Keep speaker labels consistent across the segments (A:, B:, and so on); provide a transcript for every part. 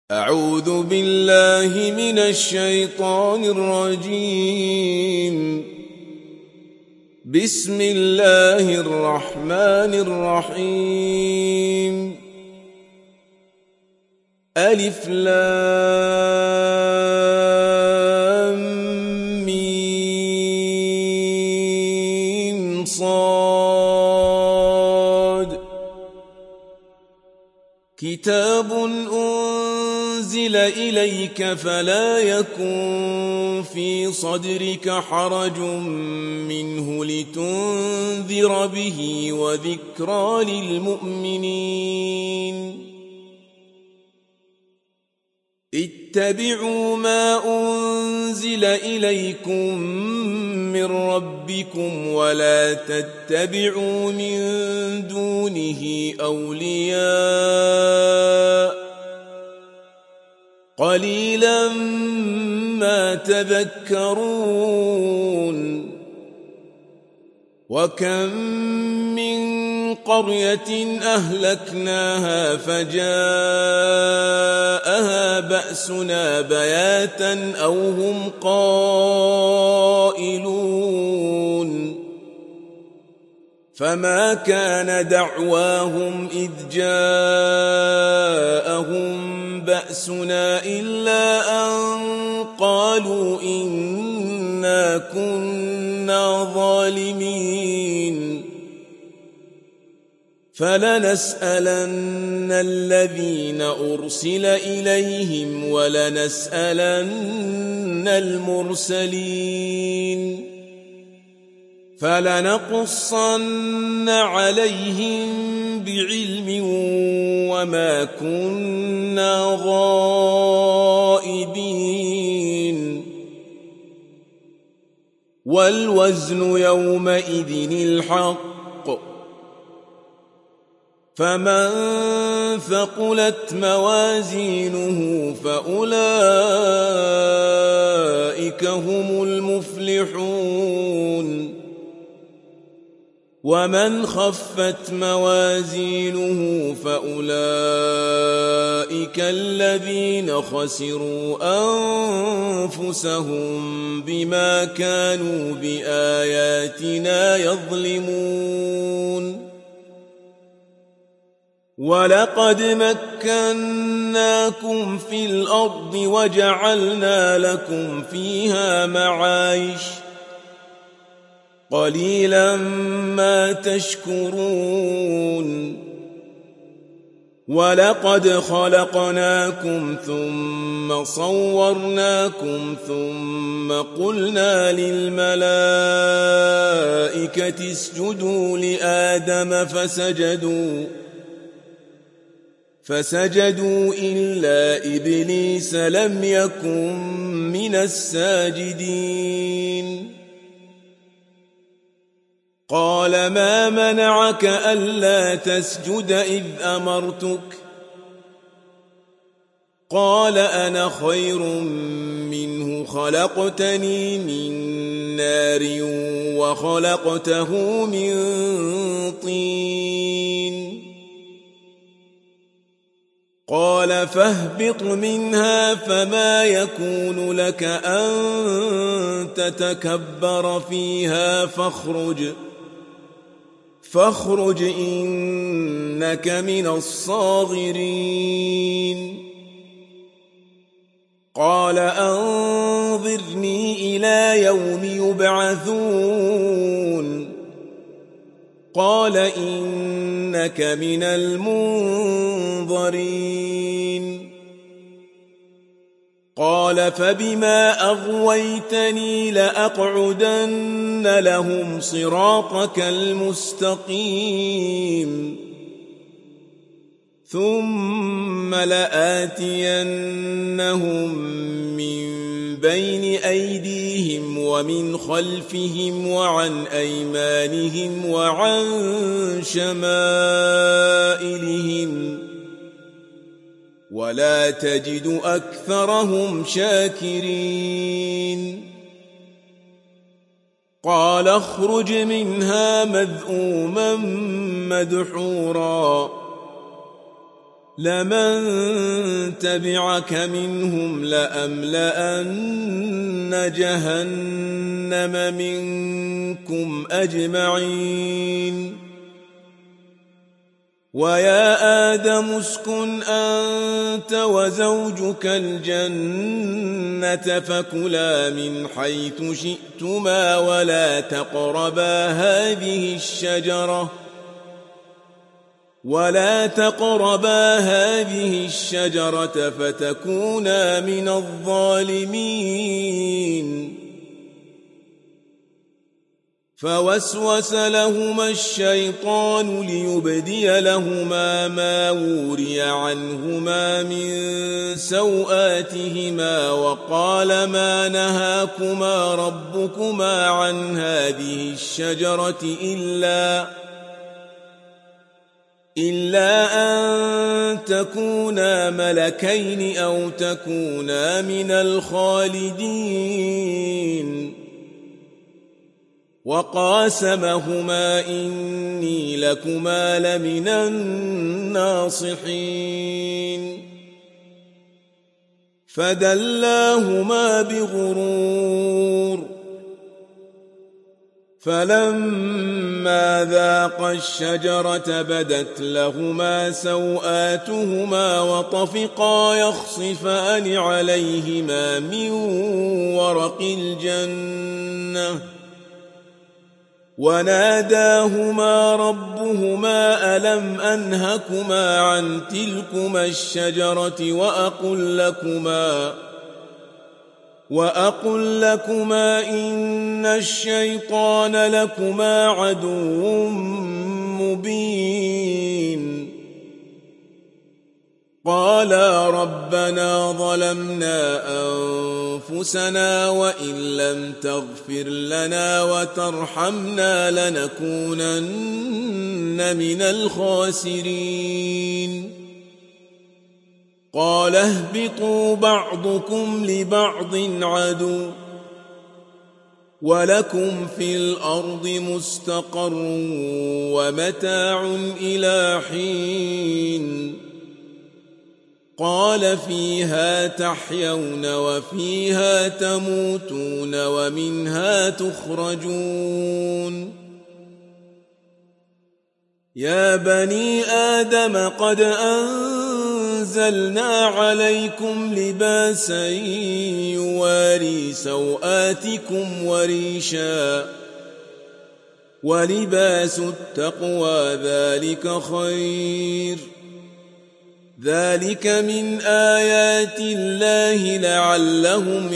A: أعوذ بالله من الشيطان الرجيم. بسم الله الرحمن الرحيم. ألف لام ميم صاد. كتاب أنزل إليك فلا يكن في صدرك حرج منه لتنذر به وذكرى للمؤمنين. اتبعوا ما أنزل إليكم من ربكم ولا تتبعوا من دونه أولياء قليلا ما تذكرون. وكم من قرية أهلكناها فجاءها بأسنا بياتا أو هم قائلون. فما كان دعواهم إذ جاءهم بأسنا إلا أن قالوا إنا كنا ظالمين. فلنسألن الذين أرسل إليهم ولنسألن المرسلين. فلنقصن عليهم بعلم وما كنا غائبين. والوزن يومئذ الحق. فمن ثقلت موازينه فأولئك هم المفلحون. ومن خفت موازينه فأولئك الذين خسروا أنفسهم بما كانوا بآياتنا يظلمون. ولقد مكناكم في الأرض وجعلنا لكم فيها معايش قليلا ما تشكرون. ولقد خلقناكم ثم صورناكم ثم قلنا للملائكة اسجدوا لآدم فسجدوا إلا إبليس لم يكن من الساجدين. قال ما منعك ألا تسجد إذ أمرتك؟ قال أنا خير منه خلقتني من نار وخلقته من طين. قال فاهبط منها فما يكون لك أن تتكبر فيها فاخرج إنك من الصاغرين. قال أنظرني إلى يوم يبعثون. قال إنك من المنظرين. قال فبما أغويتني لأقعدن لهم صراطك المستقيم ثم لآتينهم من بين أيديهم ومن خلفهم وعن أيمانهم وعن شمائلهم ولا تجد أكثرهم شاكرين. قال اخرج منها مذءوما مدحورا لمن تبعك منهم لأملأن جهنم منكم أجمعين ويا آدم اسكن أنت وزوجك الجنة فكلا من حيث شئتما ولا تقربا هذه الشجرة فتكونا من الظالمين فوسوس لهما الشيطان ليبدي لهما ما وري عنهما من سوآتهما وقال ما نهاكما ربكما عن هذه الشجرة إلا أن تكونا ملكين أو تكونا من الخالدين وقاسمهما إني لكما لمن الناصحين فدلاهما بغرور فلما ذاقا الشجرة بدت لهما سوآتهما وطفقا يخصفان عليهما من ورق الجنة وناداهما ربهما ألم أنهكما عن تلكما الشجرة وأقل لكما إن الشيطان لكما عدو مبين قالا ربنا ظلمنا أنفسنا وإن لم تغفر لنا وترحمنا لنكونن من الخاسرين قال اهبطوا بعضكم لبعض عدو ولكم في الأرض مستقر ومتاع إلى حين قال فيها تحيون وفيها تموتون ومنها تخرجون يا بني آدم قد أنزلنا عليكم لباسا يواري سوآتكم وريشا ولباس التقوى ذلك خير ذلك من آيات الله لعلهم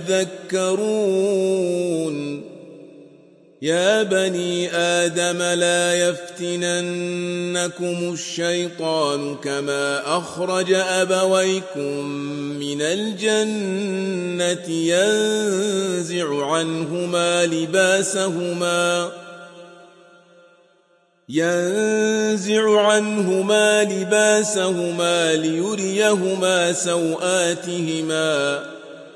A: يذكرون يا بني آدم لا يفتننكم الشيطان كما أخرج أبويكم من الجنة ينزع عنهما لباسهما ليريهما سوآتهما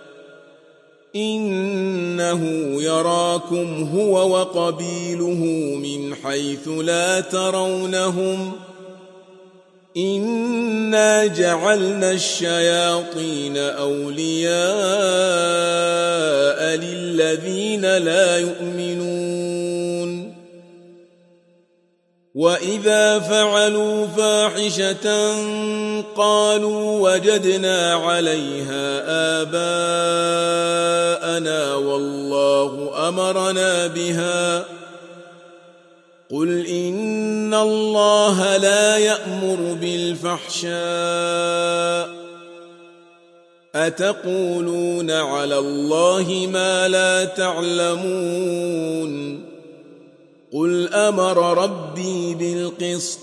A: إنه يراكم هو وقبيله من حيث لا ترونهم إنا جعلنا الشياطين أولياء للذين لا يؤمنون وإذا فعلوا فاحشة قالوا وجدنا عليها آباءنا والله أمرنا بها قل إن الله لا يأمر بالفحشاء أتقولون على الله ما لا تعلمون قل أمر ربي بالقسط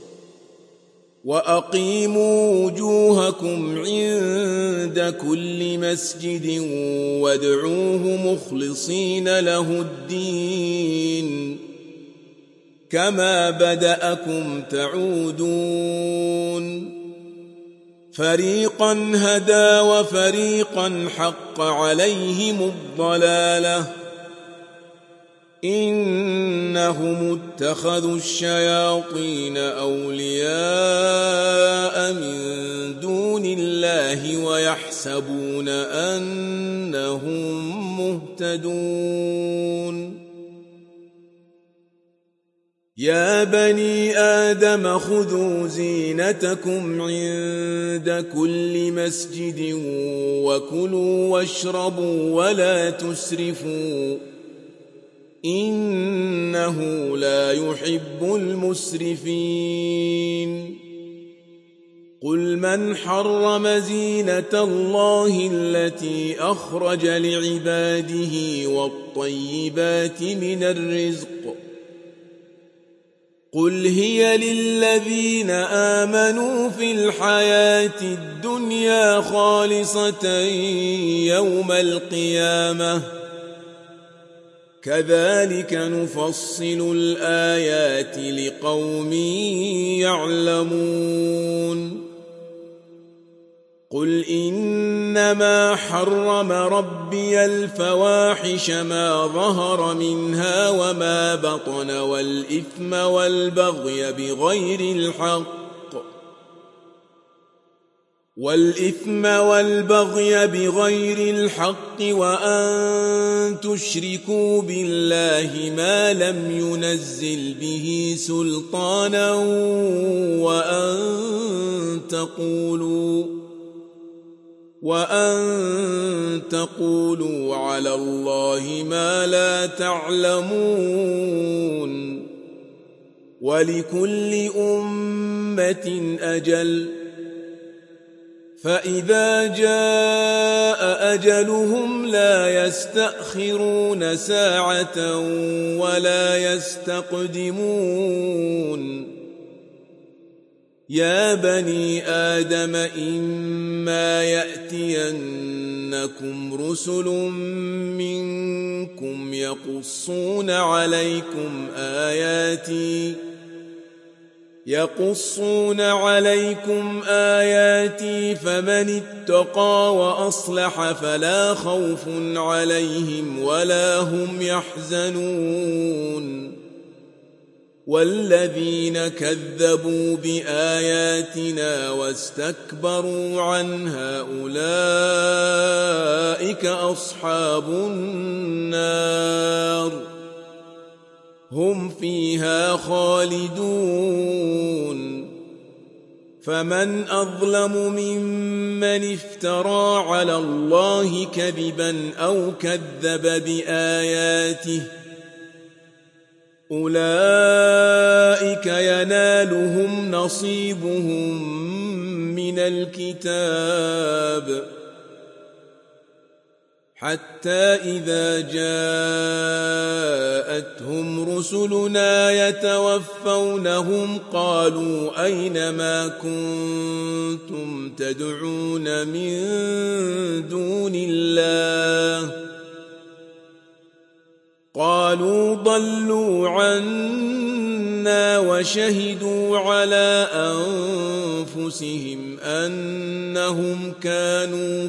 A: وأقيموا وجوهكم عند كل مسجد وادعوه مخلصين له الدين كما بدأكم تعودون فريقا هدى وفريقا حق عليهم الضلالة إنهم اتخذوا الشياطين أولياء من دون الله ويحسبون أنهم مهتدون. يا بني آدم خذوا زينتكم عند كل مسجد وكلوا واشربوا ولا تسرفوا إنه لا يحب المسرفين. قل من حرم زينة الله التي أخرج لعباده والطيبات من الرزق قل هي للذين آمنوا في الحياة الدنيا خالصة يوم القيامة كذلك نفصل الآيات لقوم يعلمون. قل إنما حرم ربي الفواحش ما ظهر منها وما بطن والإثم والبغي بغير الحق وأن تشركوا بالله ما لم ينزل به سلطانا وأن تقولوا على الله ما لا تعلمون. ولكل أمة أجل فإذا جاء أجلهم لا يستأخرون ساعة ولا يستقدمون. يا بني آدم إما يأتينكم رسل منكم يقصون عليكم آياتي فمن اتقى وأصلح فلا خوف عليهم ولا هم يحزنون. والذين كذبوا بآياتنا واستكبروا عنها أولئك أصحاب النار هم فيها خالدون. فمن أظلم ممن افترى على الله كذبا أو كذب بآياته أولئك ينالهم نصيبهم من الكتاب حتى إذا جاءتهم رسلنا يتوفونهم قالوا أين ما كنتم تدعون من دون الله قالوا ضلوا عنا وشهدوا على أنفسهم أنهم كانوا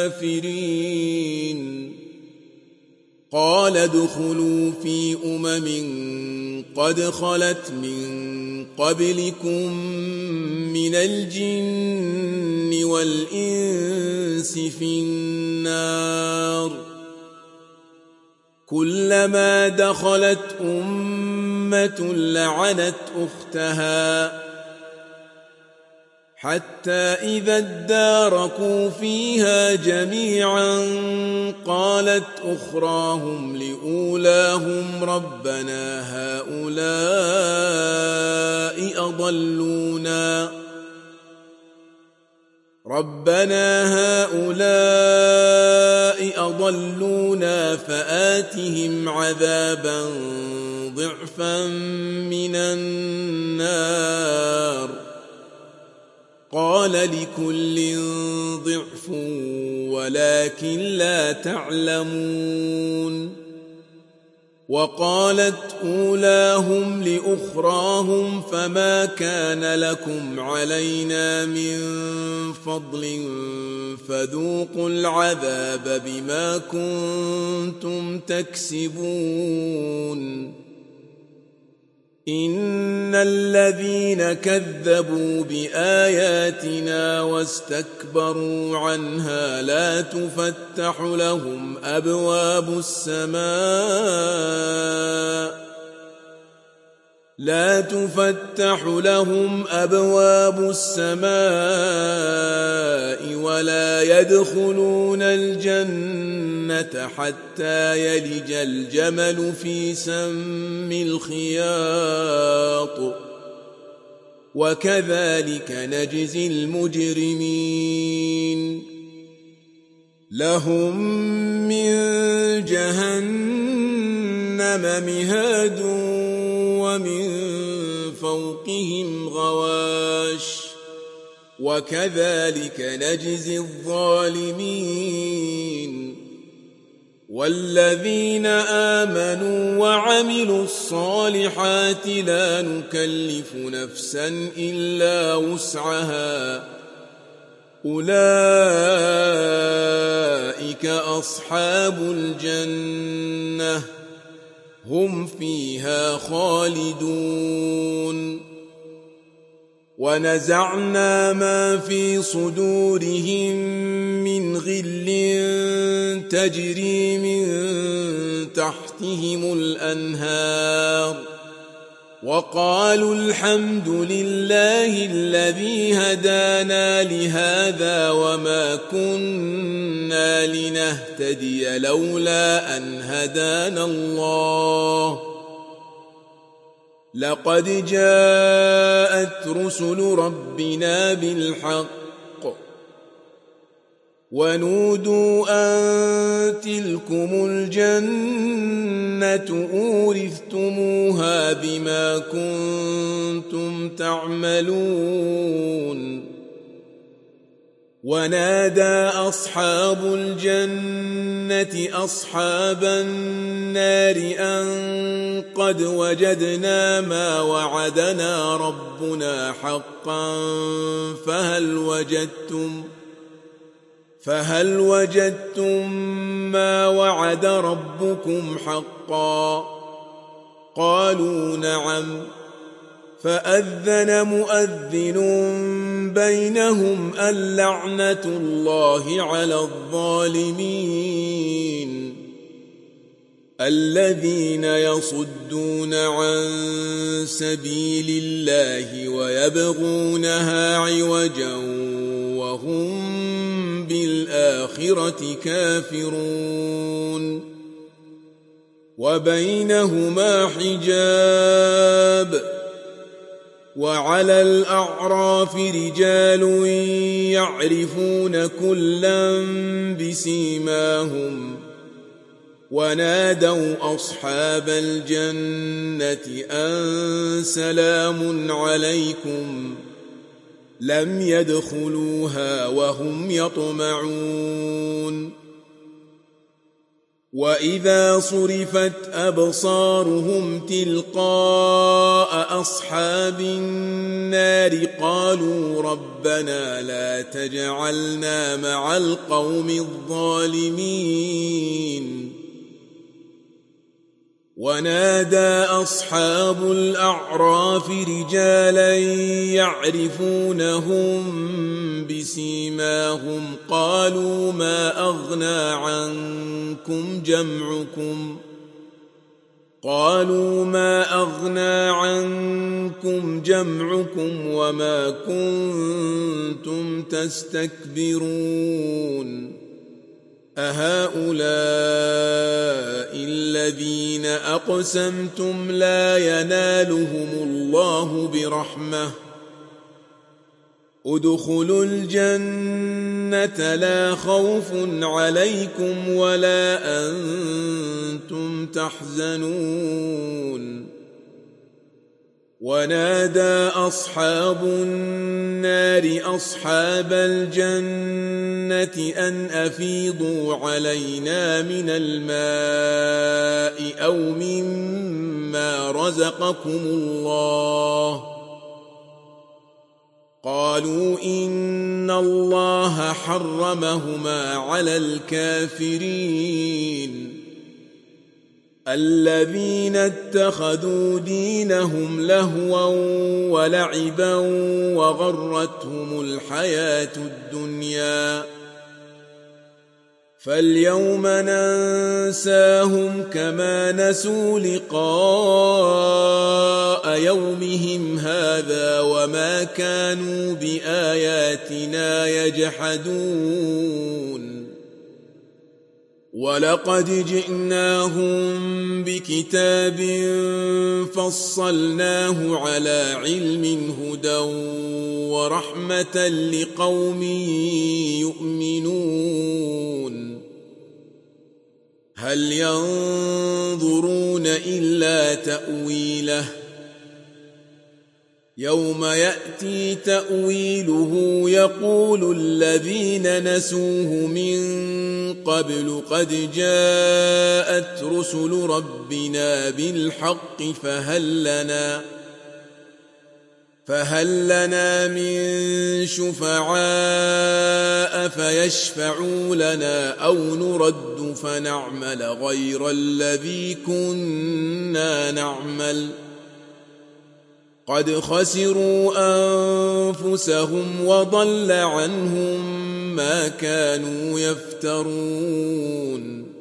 A: كافرين. قال ادخلوا في قد خلت من قبلكم من الجن والإنس في النار كلما دخلت أمة لعنت أختها حتى إذا اداركوا فيها جميعا قالت أخراهم لأولاهم ربنا هؤلاء أضلونا فآتهم عذابا ضعفا من النار قال لكل ضعف ولكن لا تعلمون. وقالت أولاهم لأخراهم فما كان لكم علينا من فضل فذوقوا العذاب بما كنتم تكسبون إن الذين كذبوا بآياتنا واستكبروا عنها لا تفتح لهم أبواب السماء ولا يدخلون الجنة حتى يلج الجمل في سم الخياط وكذلك نجزي المجرمين لهم من جهنم مهاد ومن فوقهم غواش وكذلك نجزي الظالمين والذين آمنوا وعملوا الصالحات لا نكلف نفسا إلا وسعها أولئك أصحاب الجنة هم فيها خالدون ونزعنا ما في صدورهم من غل تجري من تحتهم الأنهار وقالوا الحمد لله الذي هدانا لهذا وما كنا لنهتدي لولا أن هدانا الله لقد جاءت رسل ربنا بالحق ونودوا أن تلكم الجنة أورثتموها بما كنتم تعملون ونادى أصحاب الجنة أصحاب النار أن قد وجدنا ما وعدنا ربنا حقا فهل وجدتم ما وعد ربكم حقا قالوا نعم فأذن مؤذن بينهم اللعنة الله على الظالمين الذين يصدون عن سبيل الله ويبغونها عوجا وهم بالآخرة كافرون وبينهما حجاب وعلى الأعراف رجال يعرفون كلا بسيماهم ونادوا أصحاب الجنة أن سلام عليكم لم يدخلوها وهم يطمعون وإذا صرفت أبصارهم تلقاء أصحاب النار قالوا ربنا لا تجعلنا مع القوم الظالمين ونادى أصحاب الأعراف رجالا يعرفونهم بسيماهم قالوا ما أغنى عنكم جمعكم وما كنتم تستكبرون أهؤلاء الذين أقسمتم لا ينالهم الله برحمة ادخلوا الجنة لا خوف عليكم ولا أنتم تحزنون ونادى أصحاب النار أصحاب الجنة أن أفيضوا علينا من الماء أو مما رزقكم الله. قالوا إن الله حرمهما على الكافرين الذين اتخذوا دينهم لهوا ولعبا وغرتهم الحياة الدنيا فاليوم ننساهم كما نسوا لقاء يومهم هذا وما كانوا بآياتنا يجحدون. ولقد جئناهم بكتاب فصلناه على علم هدى ورحمة لقوم يؤمنون. هل ينظرون إلا تأويله يوم يأتي تأويله يقول الذين نسوه من قبل قد جاءت رسل ربنا بالحق فهل لنا من شفعاء فيشفعوا لنا أو نرد فنعمل غير الذي كنا نعمل قد خسروا أنفسهم وضل عنهم ما كانوا يفترون.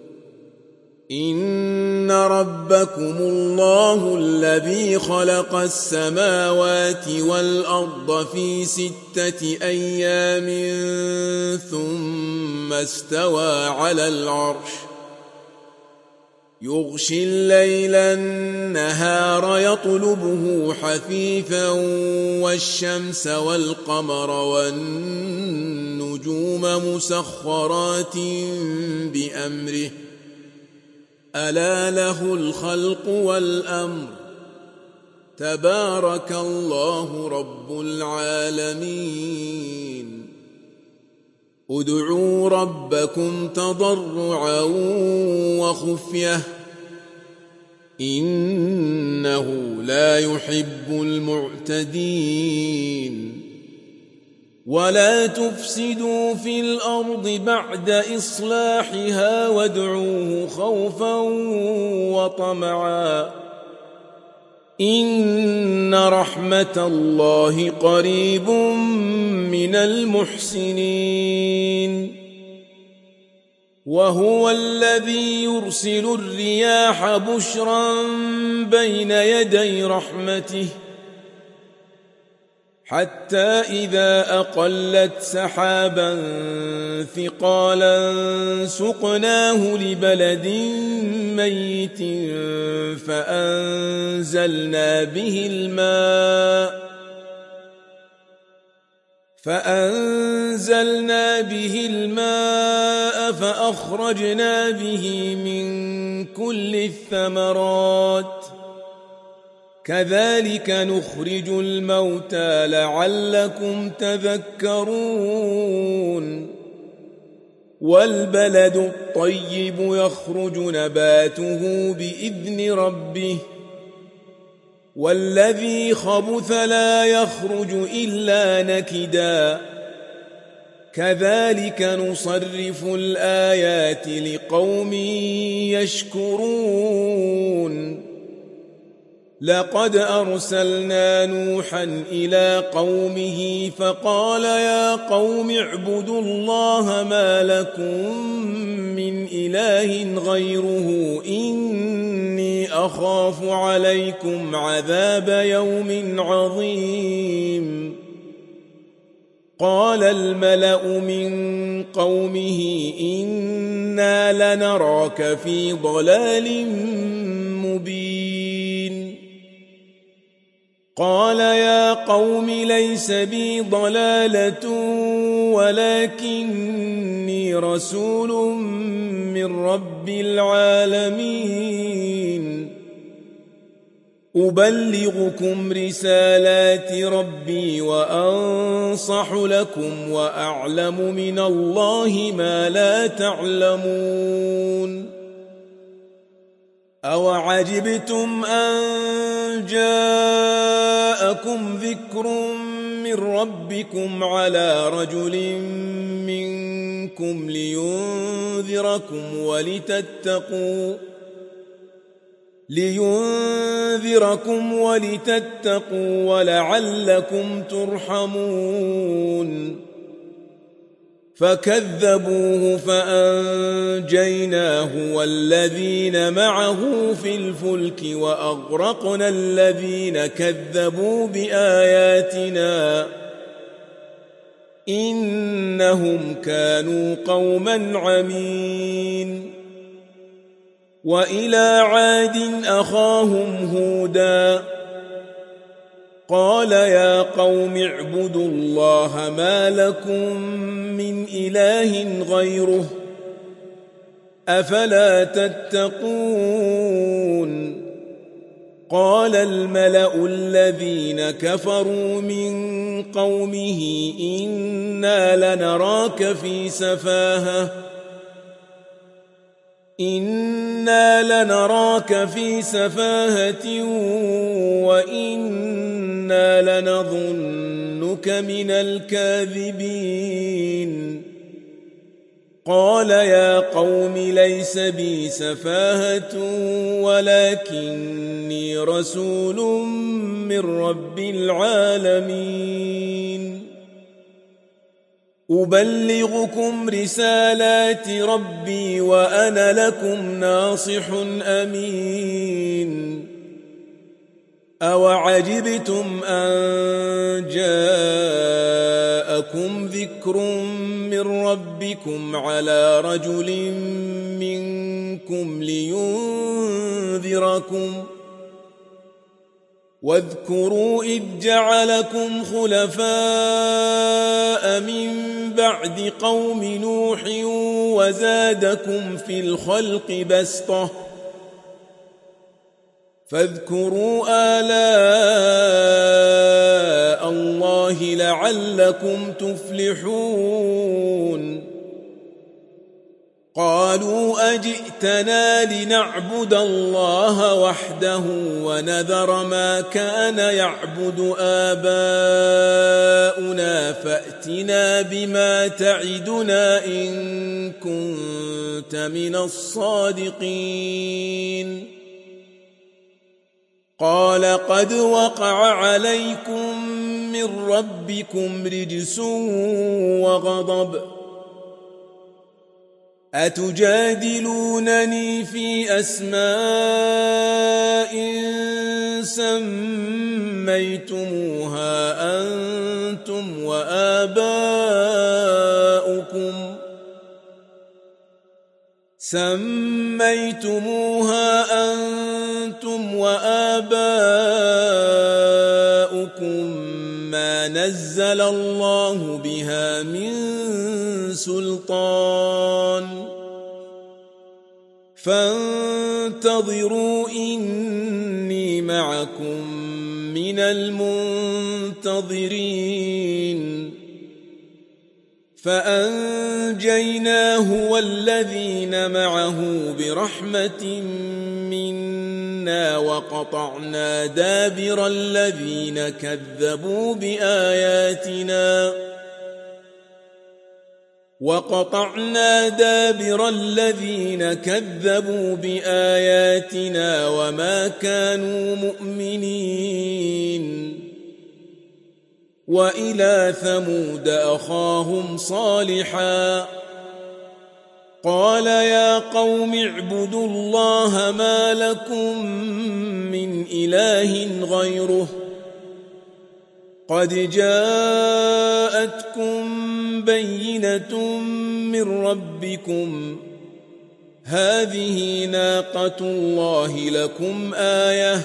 A: إن ربكم الله الذي خلق السماوات والأرض في 6 أيام ثم استوى على العرش يغشي الليل النهار يطلبه حثيثا والشمس والقمر والنجوم مسخرات بأمره ألا له الخلق والأمر تبارك الله رب العالمين. ادعوا ربكم تضرعا وخفية إنه لا يحب المعتدين. ولا تفسدوا في الأرض بعد إصلاحها وادعوه خوفا وطمعا إن رحمة الله قريب من المحسنين. وهو الذي يرسل الرياح بشرا بين يدي رحمته حتى إذا أقلت سحابا ثقالا سقناه لبلد ميت فأنزلنا به الماء فأخرجنا به من كل الثمرات كذلك نخرج الموتى لعلكم تذكرون. والبلد الطيب يخرج نباته بإذن ربه والذي خبث لا يخرج إلا نكدا كذلك نصرف الآيات لقوم يشكرون. لقد أرسلنا نوحا إلى قومه فقال يا قوم اعبدوا الله ما لكم من إله غيره إني أخاف عليكم عذاب يوم عظيم. قال الملأ من قومه إنا لنراك في ضلال مبين. قال يا قوم ليس بي ضلالة ولكني رسول من رب العالمين. من رب العالمين. أبلغكم رسالات ربي وأنصح لكم وأعلم من الله ما لا تعلمون أوعجبتم أن جاءكم ذكر من ربكم على رجل منكم لينذركم ولتتقوا ولعلكم ترحمون فكذبوه فأنجيناه والذين معه في الفلك وأغرقنا الذين كذبوا بآياتنا إنهم كانوا قوما عمين وإلى عاد أخاهم هودا قال يا قوم اعبدوا الله ما لكم من إله غيره أفلا تتقون قال الملأ الذين كفروا من قومه إنا لنراك في سفاهة وإنا لنظنك من الكاذبين قال يا قوم ليس بي سفاهة ولكني رسول من رب العالمين أبلغكم رسالات ربي وأنا لكم ناصح أمين أوعجبتم أن جاءكم ذكر من ربكم على رجل منكم لينذركم واذكروا إذ جعلكم خلفاء من بعد قوم نوح وزادكم في الخلق بسطة فاذكروا آلاء الله لعلكم تفلحون قالوا أجئتنا لنعبد الله وحده ونذر ما كان يعبد آباؤنا فأتنا بما تعدنا إن كنت من الصادقين قال قد وقع عليكم من ربكم رجس وغضب أتجادلونني في أسماء سميتموها أنتم وآباؤكم ما نزل الله بها من سلطان فانتظروا إني معكم من المنتظرين فأنجيناه والذين معه برحمة منا وقطعنا دابر الذين كذبوا بآياتنا وما كانوا مؤمنين وإلى ثمود أخاهم صالحا قال يا قوم اعبدوا الله ما لكم من إله غيره قد جاءتكم بينة من ربكم هذه ناقة الله لكم آية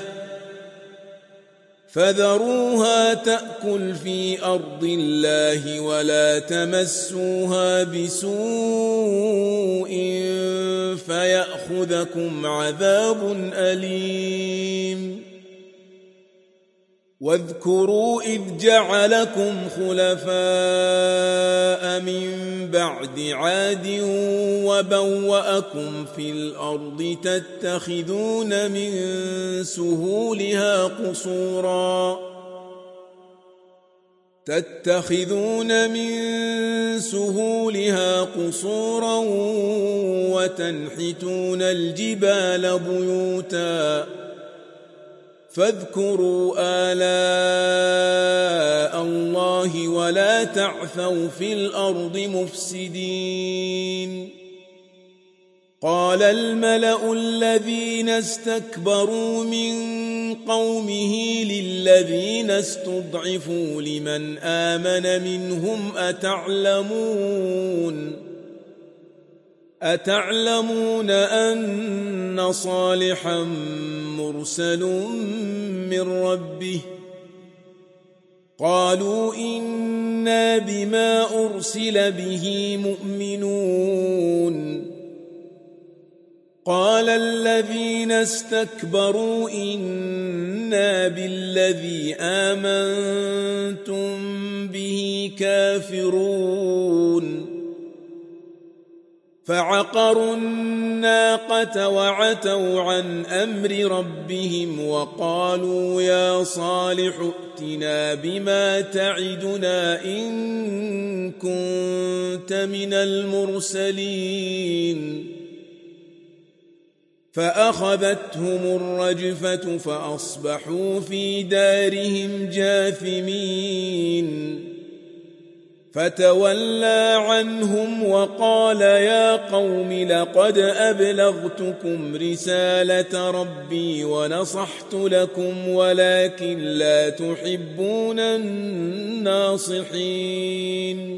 A: فذروها تأكل في أرض الله ولا تمسوها بسوء فيأخذكم عذاب أليم واذكروا إذ جعلكم خلفاء من بعد عاد وبوأكم في الأرض تتخذون من سهولها قصورا وتنحتون الجبال بيوتا فاذكروا آلاء الله ولا تعثوا في الأرض مفسدين. قال الملأ الذين استكبروا من قومه للذين استضعفوا لمن آمن منهم أتعلمون أن صالحا مرسل من ربه؟ قالوا إنا بما أرسل به مؤمنون. قال الذين استكبروا إنا بالذي آمنتم به كافرون. فعقروا الناقة وعتوا عن أمر ربهم وقالوا يا صالح ائتنا بما تعدنا إن كنت من المرسلين. فأخذتهم الرجفة فأصبحوا في دارهم جاثمين. فتولى عنهم وقال يا قوم لقد أبلغتكم رسالة ربي ونصحت لكم ولكن لا تحبون الناصحين.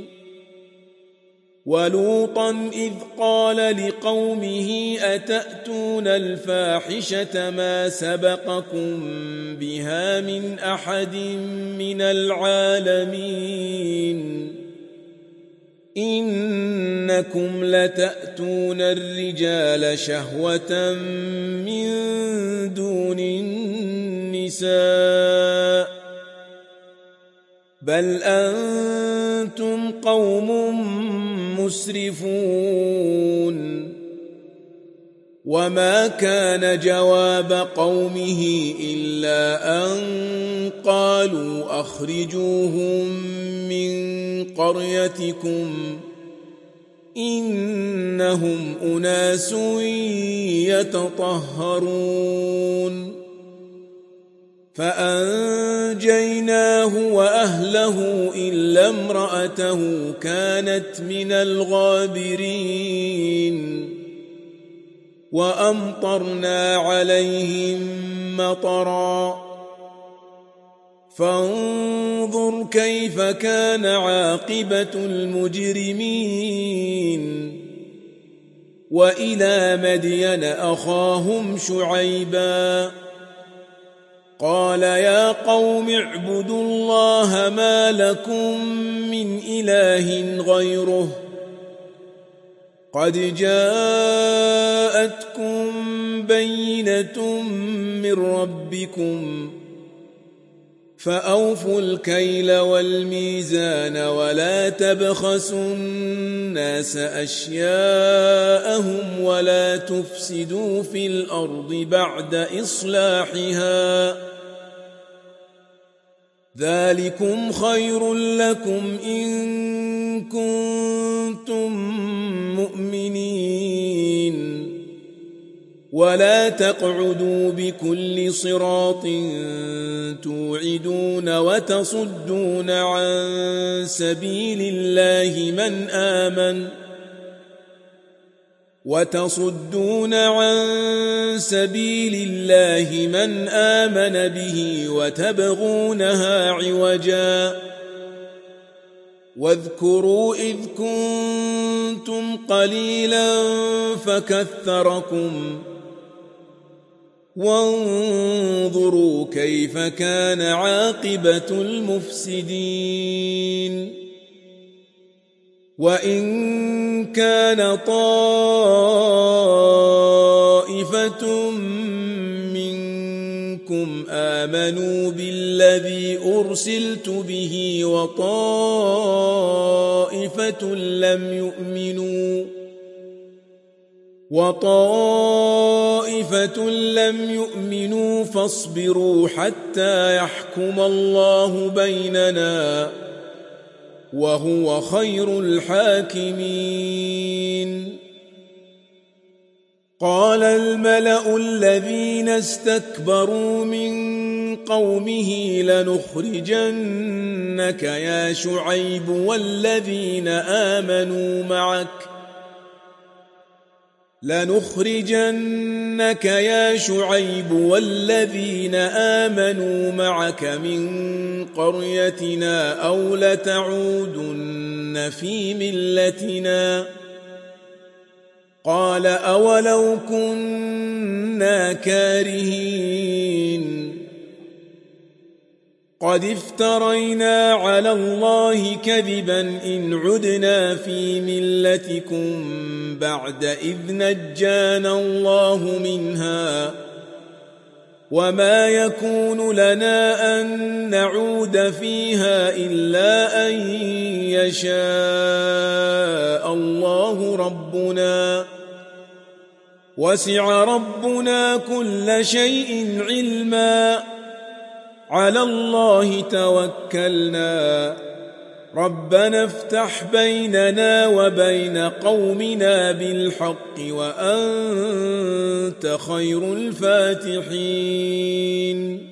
A: ولوطا إذ قال لقومه أتأتون الفاحشة ما سبقكم بها من أحد من العالمين إنكم لتأتون الرجال شهوة من دون النساء بل أنتم قوم مسرفون. وما كان جواب قومه إلا أن قالوا أخرجوهم من قريتكم إنهم أناس يتطهرون. فأنجيناه وأهله إلا امرأته كانت من الغابرين. وأمطرنا عليهم مطرا فانظر كيف كان عاقبة المجرمين. وإلى مدين أخاهم شعيبا قال يا قوم اعبدوا الله ما لكم من إله غيره قد جاءتكم بينة من ربكم فأوفوا الكيل والميزان ولا تبخسوا الناس أشياءهم ولا تفسدوا في الأرض بعد إصلاحها ذلكم خير لكم إن كنتم مؤمنين. ولا تقعدوا بكل صراط توعدون وتصدون عن سبيل الله من آمن به وتبغونها عوجا. واذكروا إذ كنتم قليلا فكثركم وانظروا كيف كان عاقبة المفسدين. وإن كان طائفة منكم آمنوا بالذي أرسلت به وطائفة لم يؤمنوا فاصبروا حتى يحكم الله بيننا وهو خير الحاكمين. قال الملأ الذين استكبروا من قومه لنخرجنك يا شعيب والذين آمنوا معك من قريتنا أو لتعودن في ملتنا. قال أولو كنا كارهين قد افترينا على الله كذبا إن عدنا في ملتكم بعد إذ نجانا الله منها وما يكون لنا أن نعود فيها إلا أن يشاء الله ربنا وسع ربنا كل شيء علما على الله توكلنا ربنا افتح بيننا وبين قومنا بالحق وأنت خير الفاتحين.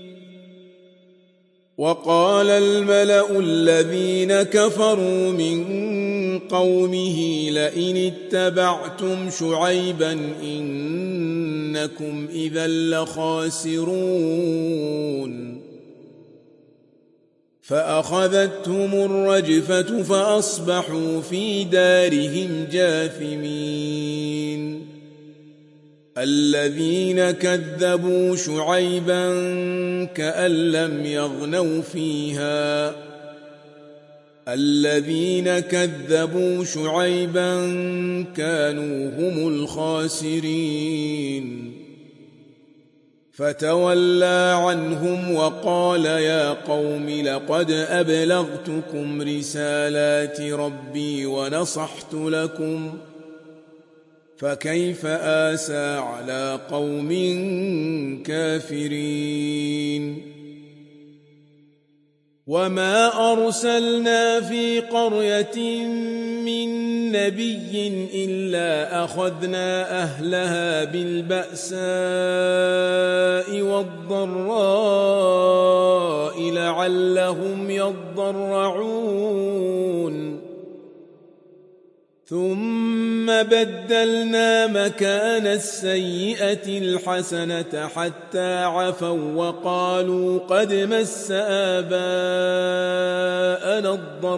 A: وقال الملأ الذين كفروا من قومه لئن اتبعتم شعيبا إنكم إذا لخاسرون. فأخذتهم الرجفة فأصبحوا في دارهم جاثمين. الذين كذبوا شعيبا كأن لم يغنوا فيها الذين كذبوا شعيبا كانوا هم الخاسرين. فتولى عنهم وقال يا قوم لقد أبلغتكم رسالات ربي ونصحت لكم فكيف آسى على قوم كافرين. وما أرسلنا في قرية من نبي إلا أخذنا أهلها بالبأساء والضراء لعلهم يضرعون ثم بدلنا مكان السيئة الحسنة حتى عفوا وقالوا قد مس آباءنا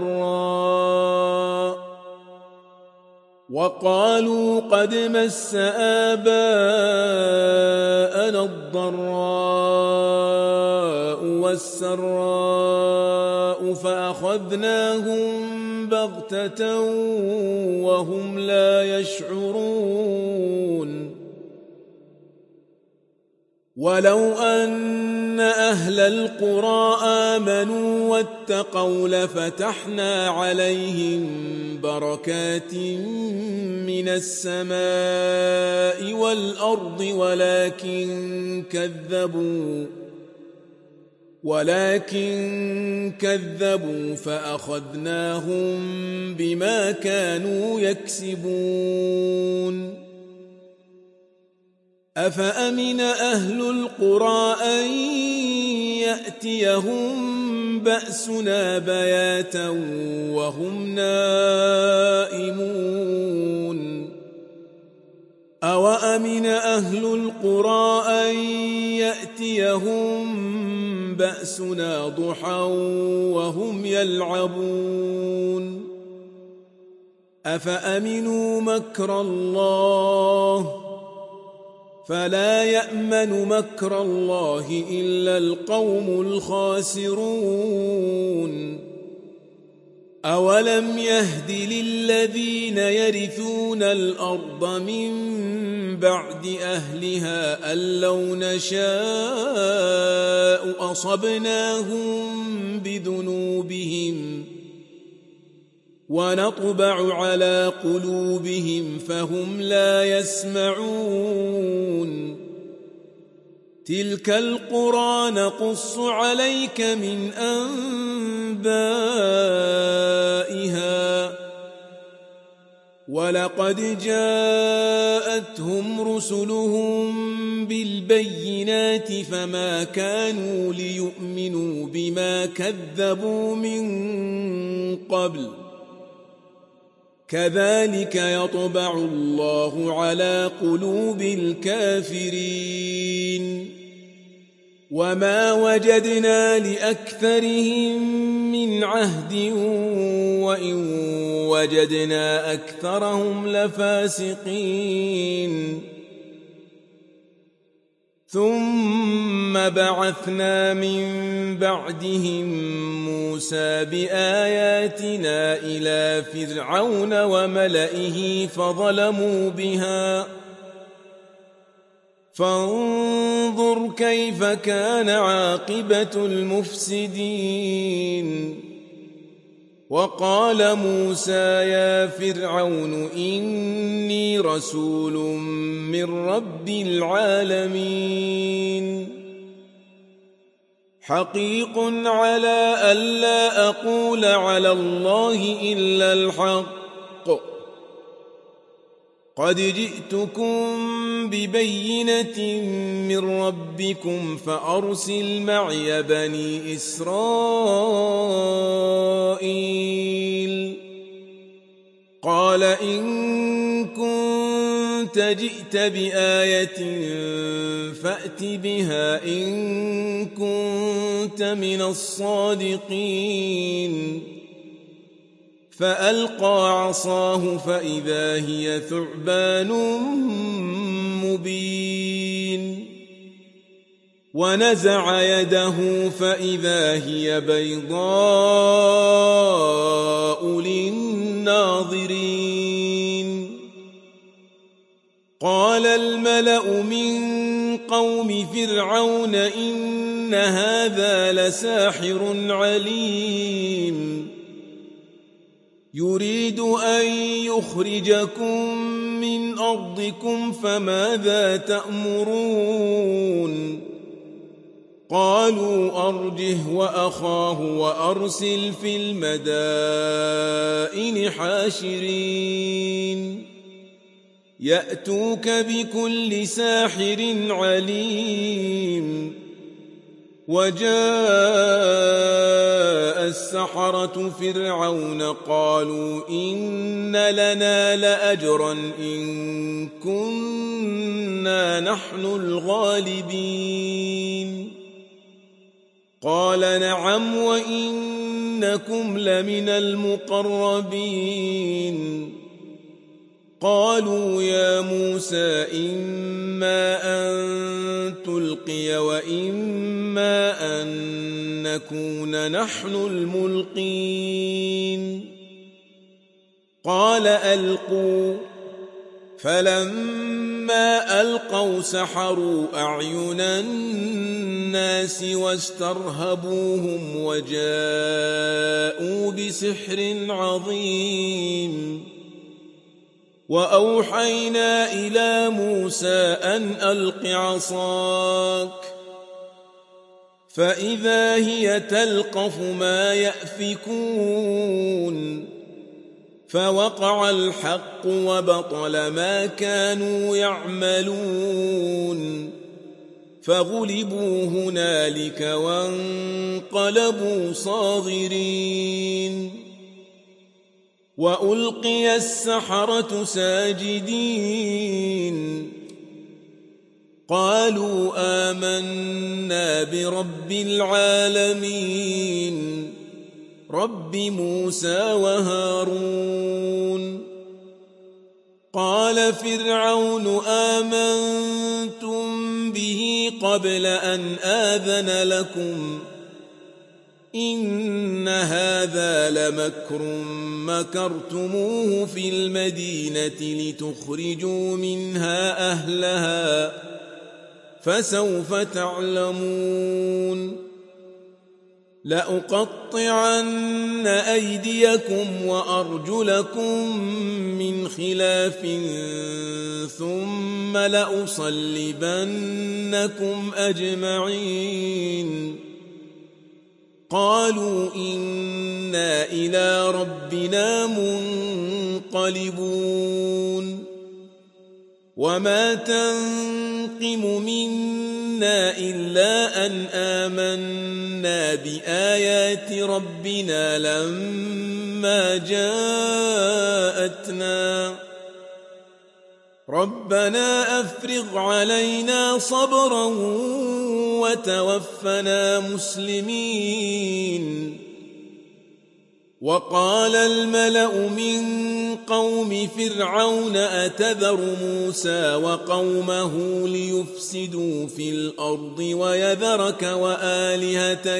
A: الضراء والسراء فأخذناهم بغتة وهم لا يشعرون. ولو أن أهل القرى آمنوا واتقوا لفتحنا عليهم بركات من السماء والأرض ولكن كذبوا فأخذناهم بما كانوا يكسبون. أفأمن أهل القرى أن يأتيهم بأسنا بياتا وهم نائمون أوأمن أهل القرى أن يأتيهم بأسنا ضحى وهم يلعبون أفأمنوا مكر الله فلا يأمن مكر الله إلا القوم الخاسرون. أولم يهد للذين يرثون الأرض من بعد أهلها أن لو نشاء أصبناهم بذنوبهم ونطبع على قلوبهم فهم لا يسمعون تلك القرى نقص عليك من أنبائها ولقد جاءتهم رسلهم بالبينات فما كانوا ليؤمنوا بما كذبوا من قبل كذلك يطبع الله على قلوب الكافرين وما وجدنا لأكثرهم من عهد وإن وجدنا أكثرهم لفاسقين ثم بعثنا من بعدهم موسى بآياتنا إلى فرعون وملئه فظلموا بها فانظر كيف كان عاقبة المفسدين وقال موسى يا فرعون إني رسول من رب العالمين حقيق على ألا أقول على الله إلا الحق قد جئتكم ببينة من ربكم فأرسل معي بني إسرائيل قال إن كنت جئت بآية فأت بها إن كنت من الصادقين فألقى عصاه فإذا هي ثعبان مبين ونزع يده فإذا هي بيضاء للناظرين قال الملأ من قوم فرعون إن هذا لساحر عليم يريد أن يخرجكم من أرضكم فماذا تأمرون قالوا أرجه وأخاه وأرسل في المدائن حاشرين يأتوك بكل ساحر عليم وجاء السحرة فرعون قالوا إن لنا لأجرا إن كنا نحن الغالبين قال نعم وإنكم لمن المقربين قالوا يا موسى إما أن تلقي وإما أن نكون نحن الملقين قال ألقوا فلما ألقوا سحروا أعين الناس واسترهبوهم وجاءوا بسحر عظيم وأوحينا إلى موسى أن ألق عصاك فإذا هي تلقف ما يأفكون فوقع الحق وبطل ما كانوا يعملون فغلبوا هنالك وانقلبوا صاغرين وألقي السحرة ساجدين قالوا آمنا برب العالمين رب موسى وهارون قال فرعون آمنتم به قبل أن آذن لكم إن هذا لمكر مكرتموه في المدينة لتخرجوا منها أهلها فسوف تعلمون لأقطعن أيديكم وأرجلكم من خلاف ثم لأصلبنكم أجمعين قالوا إنا إلى ربنا منقلبون وما تنقم منا إلا أن آمنا بآيات ربنا لما جاءتنا ربنا أفرغ علينا صبرا وتوفنا مسلمين وقال الملأ من قوم فرعون أتذر موسى وقومه ليفسدوا في الأرض ويذرك وآلهتك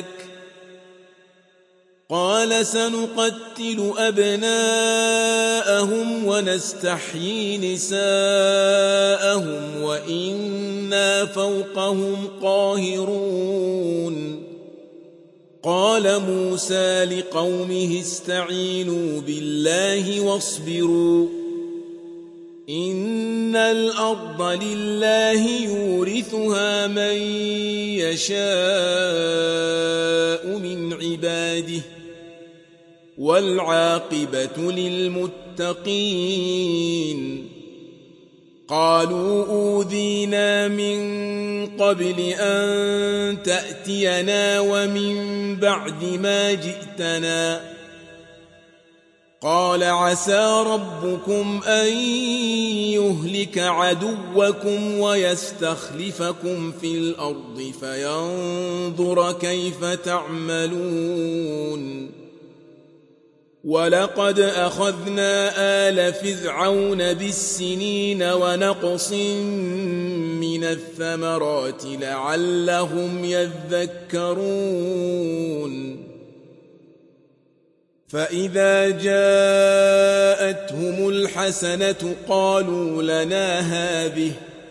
A: قال سنقتل أبناءهم ونستحيي نساءهم وإنا فوقهم قاهرون قال موسى لقومه استعينوا بالله واصبروا إن الأرض لله يورثها من يشاء من عباده والعاقبة للمتقين قالوا أوذينا من قبل أن تأتينا ومن بعد ما جئتنا قال عسى ربكم أن يهلك عدوكم ويستخلفكم في الأرض فينظر كيف تعملون ولقد أخذنا آل فرعون بالسنين ونقص من الثمرات لعلهم يذكرون فإذا جاءتهم الحسنة قالوا لنا هذه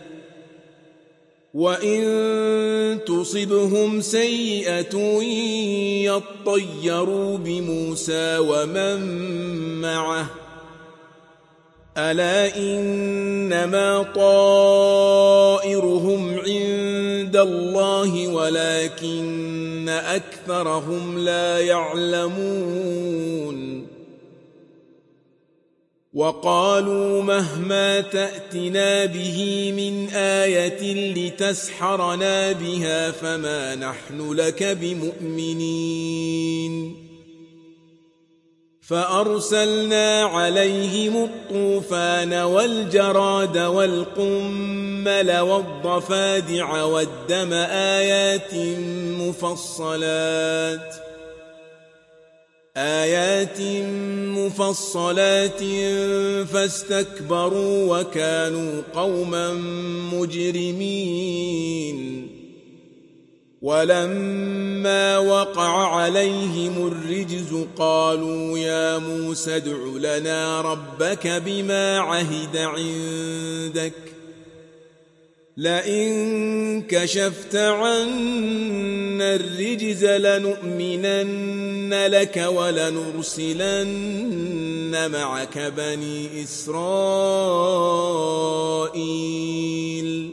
A: وإن تصبهم سيئة يطيروا بموسى ومن معه ألا إنما طائرهم عند الله ولكن أكثرهم لا يعلمون وقالوا مهما تأتنا به من آية لتسحرنا بها فما نحن لك بمؤمنين فأرسلنا عليهم الطوفان والجراد والقمل والضفادع والدم آيات مفصلات فاستكبروا وكانوا قوما مجرمين ولما وقع عليهم الرجز قالوا يا موسى ادع لنا ربك بما عهد عندك لئن كشفت عنا الرجز لنؤمنن لك ولنرسلن معك بني إسرائيل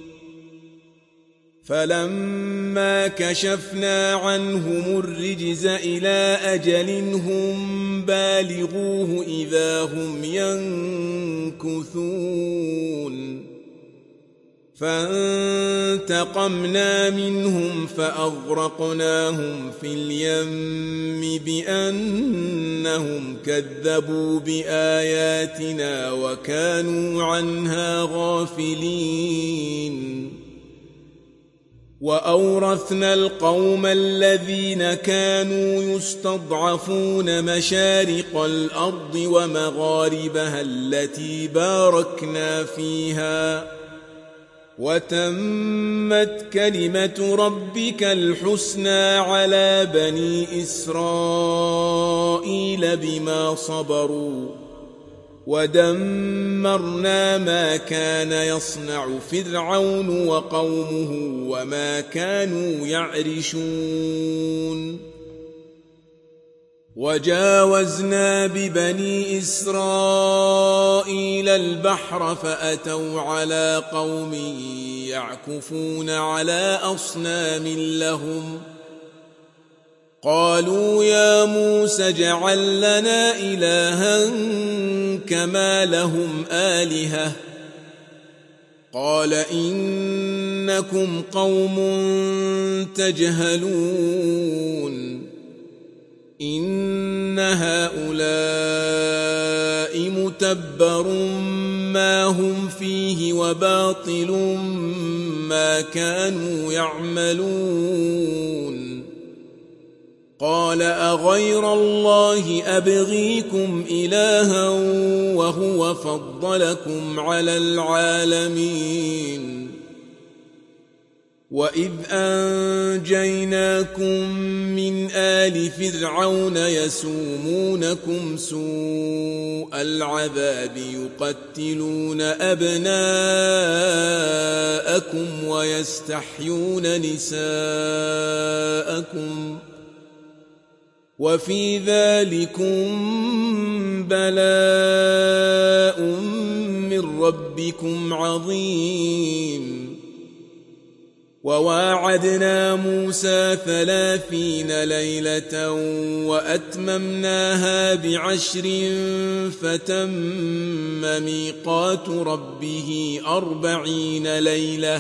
A: فلما كشفنا عنهم الرجز إلى أجل هم بالغوه إذا هم ينكثون فانتقمنا منهم فأغرقناهم في اليم بأنهم كذبوا بآياتنا وكانوا عنها غافلين وأورثنا القوم الذين كانوا يستضعفون مشارق الأرض ومغاربها التي باركنا فيها وتمت كلمة ربك الحسنى على بني إسرائيل بما صبروا ودمرنا ما كان يصنع فرعون وقومه وما كانوا يعرشون وجاوزنا ببني إسرائيل البحر فأتوا على قوم يعكفون على أصنام لهم قالوا يا موسى اجعل لنا إلها كما لهم آلهة قال إنكم قوم تجهلون إن هؤلاء متبر ما هم فيه وباطل ما كانوا يعملون قال أغير الله أبغيكم إلها وهو فضلكم على العالمين وإذ أنجيناكم من آل فرعون يسومونكم سوء العذاب يقتلون أبناءكم ويستحيون نساءكم وفي ذلكم بلاء من ربكم عظيم وواعدنا موسى 30 ليلة وأتممناها ب10 فتم ميقات ربه 40 ليلة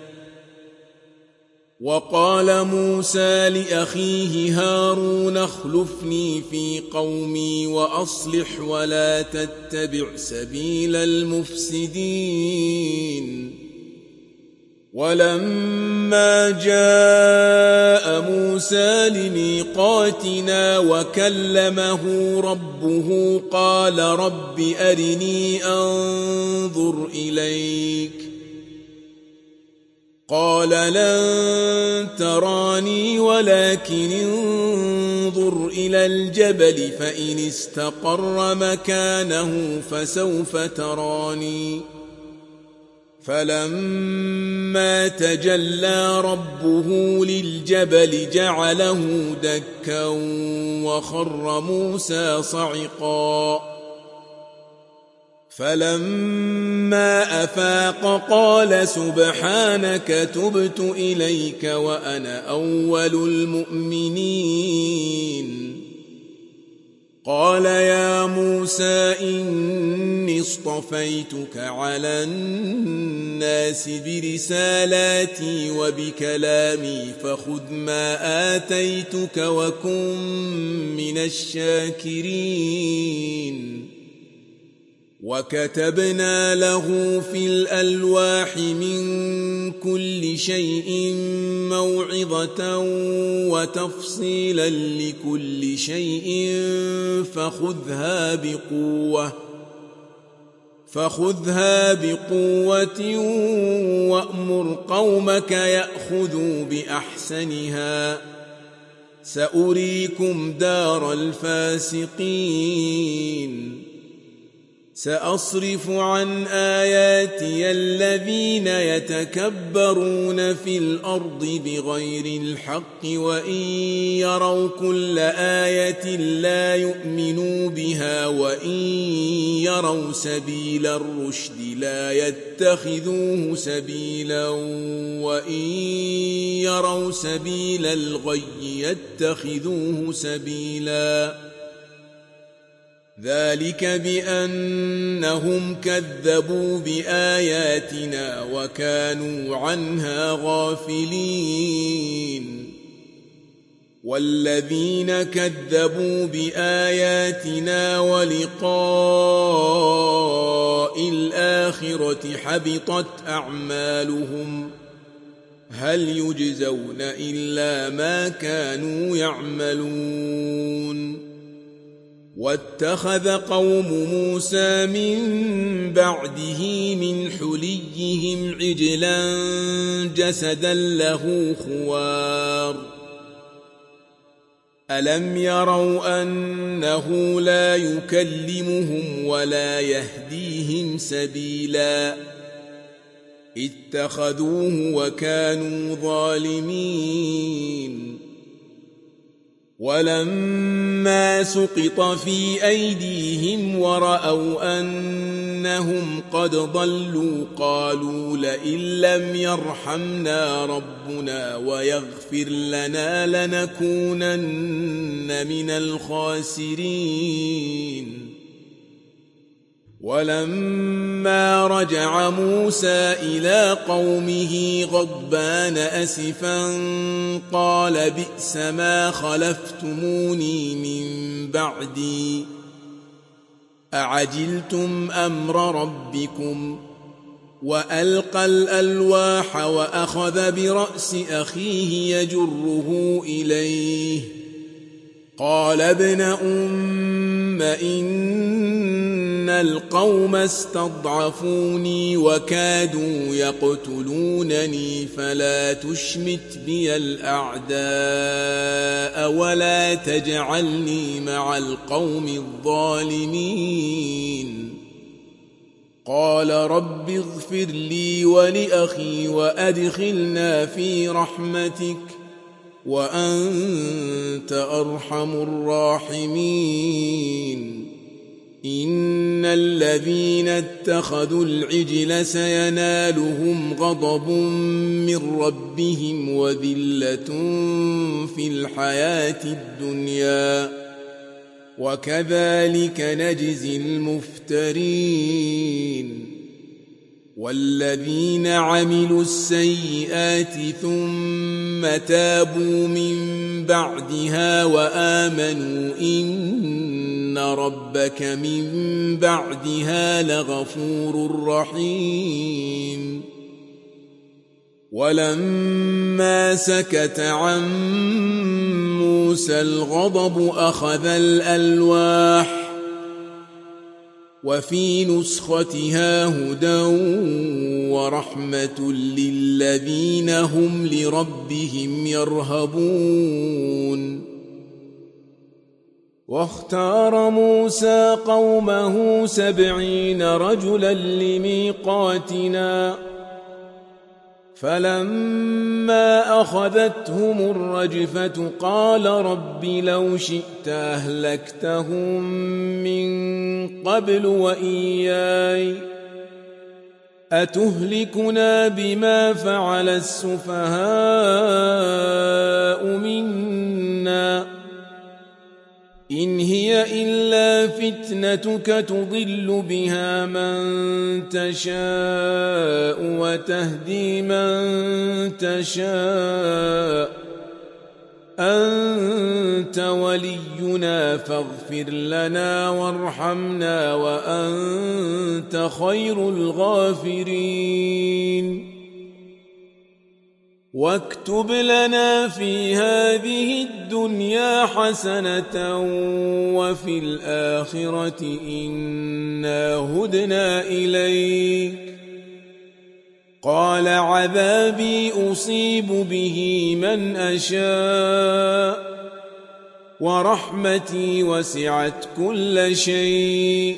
A: وقال موسى لأخيه هارون اخلفني في قومي وأصلح ولا تتبع سبيل المفسدين ولما جاء موسى لميقاتنا وكلمه ربه قال رب أرني أنظر إليك قال لن تراني ولكن انظر إلى الجبل فإن استقر مكانه فسوف تراني فلما تجلى ربه للجبل جعله دكا وخر موسى صعقا فلما أفاق قال سبحانك تبت إليك وأنا أول المؤمنين قال يا موسى إني اصطفيتك على الناس برسالاتي وبكلامي فخذ ما آتيتك وكن من الشاكرين وكتبنا له في الألواح من كل شيء موعظة وتفصيلا لكل شيء فخذها بقوة وأمر قومك يأخذوا بأحسنها سأريكم دار الفاسقين سأصرف عن آياتي الذين يتكبرون في الأرض بغير الحق وإن يروا كل آية لا يؤمنوا بها وإن يروا سبيل الرشد لا يتخذوه سبيلا وإن يروا سبيل الغي يتخذوه سبيلا ذلك بأنهم كذبوا بآياتنا وكانوا عنها غافلين والذين كذبوا بآياتنا ولقاء الآخرة حبطت أعمالهم هل يجزون إلا ما كانوا يعملون واتخذ قوم موسى من بعده من حليهم عجلا جسدا له خوار ألم يروا أنه لا يكلمهم ولا يهديهم سبيلا اتخذوه وكانوا ظالمين ولما سقط في أيديهم ورأوا أنهم قد ضلوا قالوا لئن لم يرحمنا ربنا ويغفر لنا لنكونن من الخاسرين ولما رجع موسى إلى قومه غضبان أسفا قال بئس ما خلفتموني من بعدي أعجلتم أمر ربكم وألقى الألواح وأخذ برأس أخيه يجره إليه قال ابن أم إن القوم استضعفوني وكادوا يقتلونني فلا تشمت بي الأعداء ولا تجعلني مع القوم الظالمين قال رب اغفر لي ولأخي وأدخلنا في رحمتك وأنت أرحم الراحمين إن الذين اتخذوا العجل سينالهم غضب من ربهم وذلة في الحياة الدنيا وكذلك نجزي المفترين والذين عملوا السيئات ثم تابوا من بعدها وآمنوا إن ربك من بعدها لغفور رحيم ولما سكت عن موسى الغضب أخذ الألواح وفي نسختها هدى ورحمة للذين هم لربهم يرهبون واختار موسى قومه 70 رجلا لميقاتنا فلما أخذتهم الرجفة قال رب لو شئت أهلكتهم من قبل وإياي أتهلكنا بما فعل السفهاء منا إن هي إلا فتنتك تضل بها من تشاء وتهدي من تشاء أنت ولينا فاغفر لنا وارحمنا وأنت خير الغافرين واكتب لنا في هذه الدنيا حسنة وفي الآخرة إنا هدنا إليك قال عذابي أصيب به من أشاء ورحمتي وسعت كل شيء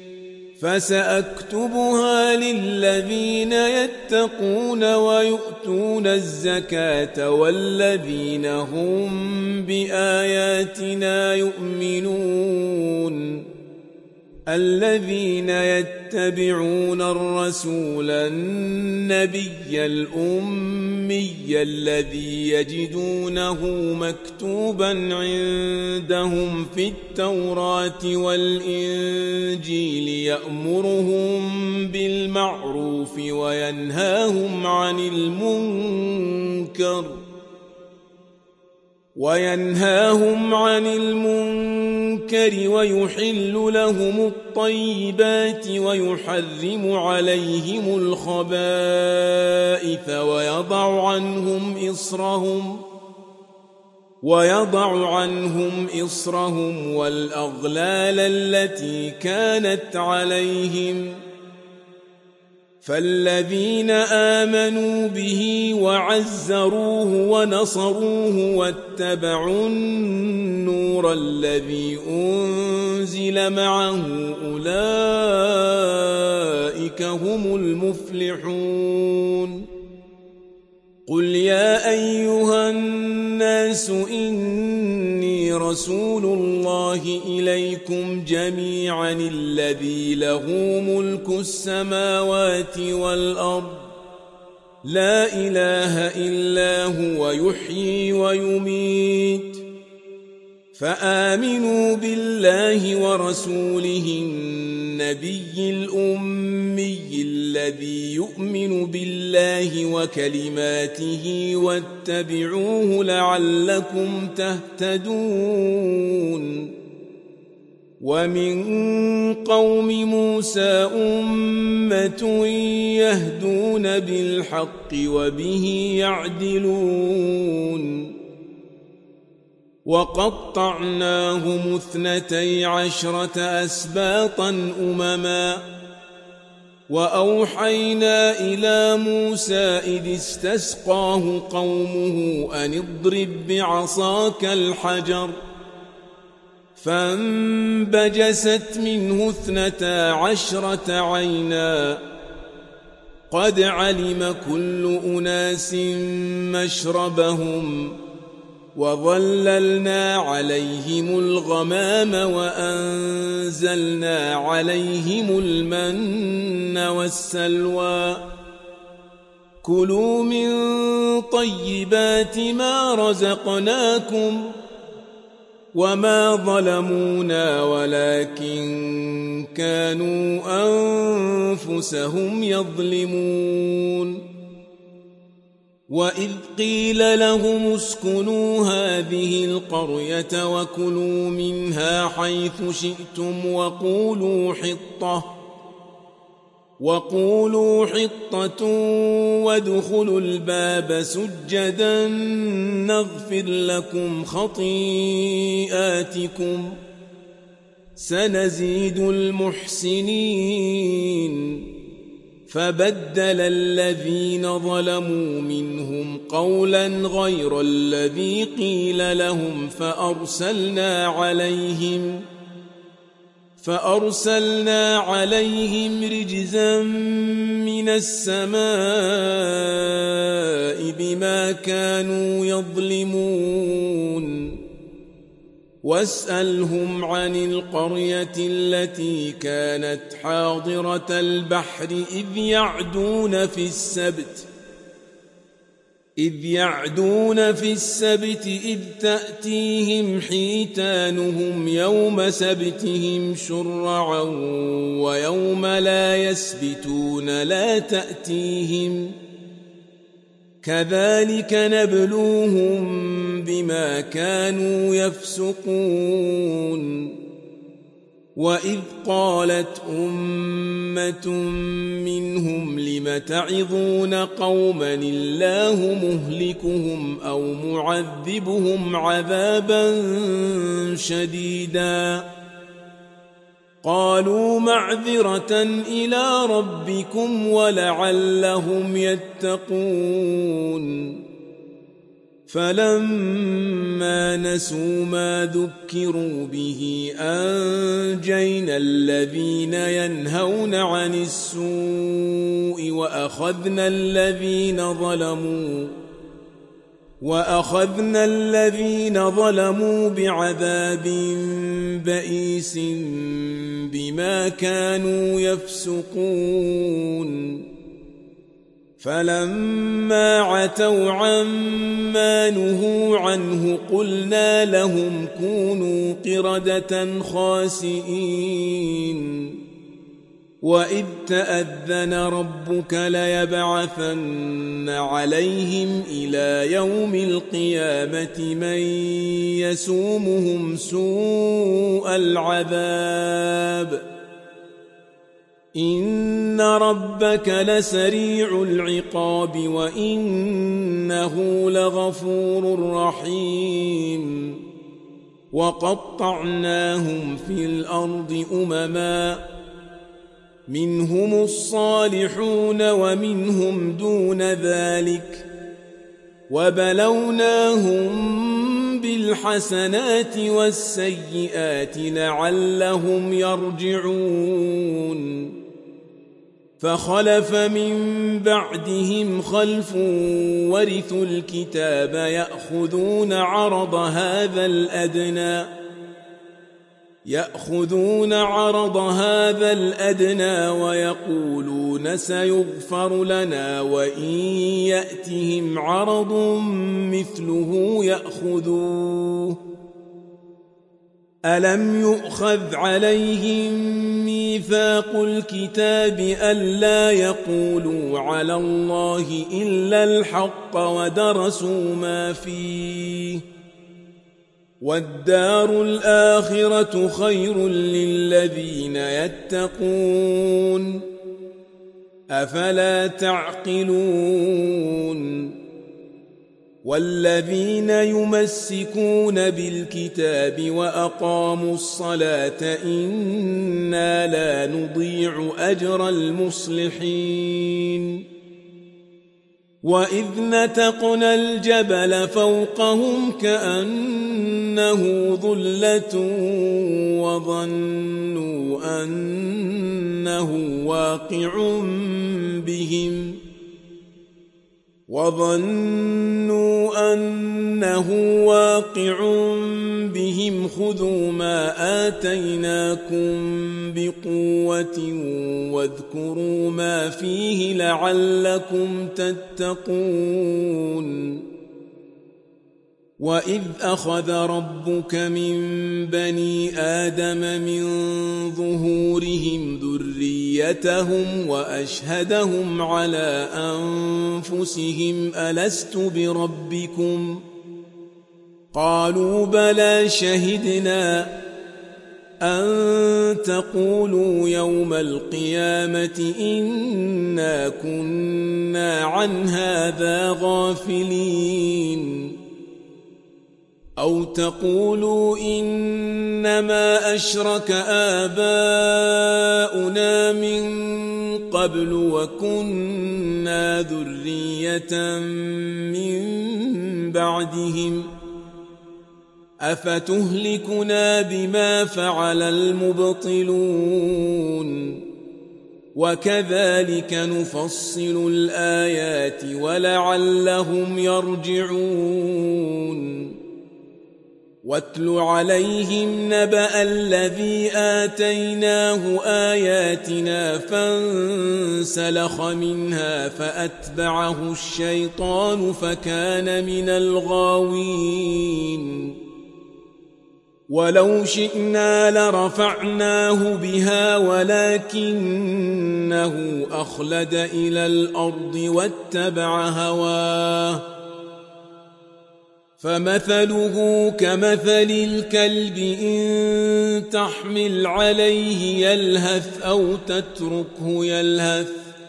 A: فسأكتبها للذين يتقون ويؤتون الزكاة والذين هم بآياتنا يؤمنون الذين يتبعون الرسول النبي الأمي الذي يجدونه مكتوبا عندهم في التوراة والإنجيل يأمرهم بالمعروف وينهاهم عن المنكر ويحل لهم الطيبات ويحرم عليهم الخبائث ويضع عنهم إصرهم والأغلال التي كانت عليهم فالذين آمنوا به وعزروه ونصروه واتبعوا النور الذي أنزل معه أولئك هم المفلحون قل يا أيها الناس إني رسول الله إليكم جميعا الذي له ملك السماوات والأرض لا إله إلا هو يحيي ويميت فآمنوا بالله ورسوله النبي الأمي الذي يؤمن بالله وكلماته واتبعوه لعلكم تهتدون ومن قوم موسى أمة يهدون بالحق وبه يعدلون وقطعناهم 12 أسباطا أمما وأوحينا إلى موسى إذ استسقاه قومه أن اضرب بعصاك الحجر فانبجست منه 12 عينا قد علم كل أناس مشربهم وظللنا عليهم الغمام وأنزلنا عليهم المن والسلوى كلوا من طيبات ما رزقناكم وما ظلمونا ولكن كانوا أنفسهم يظلمون وإذ قيل لهم اسكنوا هذه القرية وكلوا منها حيث شئتم وقولوا حطة وادخلوا الباب سجدا نغفر لكم خطيئاتكم سنزيد المحسنين فبدل الذين ظلموا منهم قولا غير الذي قيل لهم فأرسلنا عليهم رجزا من السماء بما كانوا يظلمون واسألهم عن القرية التي كانت حاضرة البحر إذ يعدون في السبت إذ تأتيهم حيتانهم يوم سبتهم شرعا ويوم لا يسبتون لا تأتيهم كذلك نبلوهم بما كانوا يفسقون وإذ قالت أمة منهم لم تعظون قوما الله مهلكهم أو معذبهم عذابا شديدا قالوا معذرة إلى ربكم ولعلهم يتقون فلما نسوا ما ذكروا به أنجينا الذين ينهون عن السوء وأخذنا الذين ظلموا بعذاب بئيس بما كانوا يفسقون فلما عتوا عما نهوا عنه قلنا لهم كونوا قردة خاسئين وإذ تأذن ربك ليبعثن عليهم إلى يوم القيامة من يسومهم سوء العذاب إن ربك لسريع العقاب وإنه لغفور رحيم وقطعناهم في الأرض أمما منهم الصالحون ومنهم دون ذلك وبلوناهم بالحسنات والسيئات لعلهم يرجعون فخلف من بعدهم خلف ورثوا الكتاب يأخذون عرض هذا الأدنى ويقولون سيغفر لنا وإن يأتهم عرض مثله يأخذوه ألم يؤخذ عليهم ميثاق الكتاب ألا يقولوا على الله إلا الحق ودرسوا ما فيه والدار الآخرة خير للذين يتقون أفلا تعقلون والذين يمسكون بالكتاب وأقاموا الصلاة إنا لا نضيع أجر المصلحين وإذ نتقنا الجبل فوقهم كأنه ظلة وظنوا أنه واقع بهم خذوا ما آتيناكم بقوة واذكروا ما فيه لعلكم تتقون وإذ أخذ ربك من بني آدم من ظهورهم ذريتهم وأشهدهم على أنفسهم ألست بربكم قالوا بلى شهدنا أن تقولوا يوم القيامة إنا كنا عن هذا غافلين أو تقولوا إنما أشرك آباؤنا من قبل وكنا ذرية من بعدهم أفتهلكنا بما فعل المبطلون وكذلك نفصل الآيات ولعلهم يرجعون واتل عليهم نبأ الذي آتيناه آياتنا فانسلخ منها فأتبعه الشيطان فكان من الغاوين ولو شئنا لرفعناه بها ولكنه أخلد إلى الأرض واتبع هواه فمثله كمثل الكلب إن تحمل عليه يلهث أو تتركه يلهث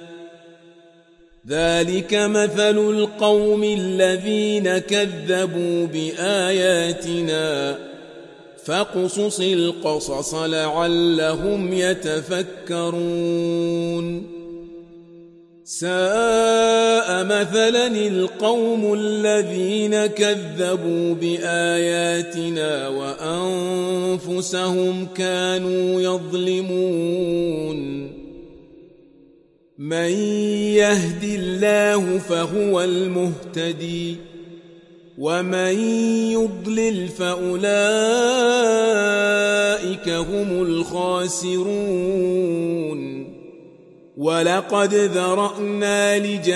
A: ذلك مثل القوم الذين كذبوا بآياتنا فاقصص القصص لعلهم يتفكرون ساء مثلا القوم الذين كذبوا بآياتنا وأنفسهم كانوا يظلمون من يهد الله فهو المهتدي ومن يضلل فأولئك هم الخاسرون ولقد ذرأنا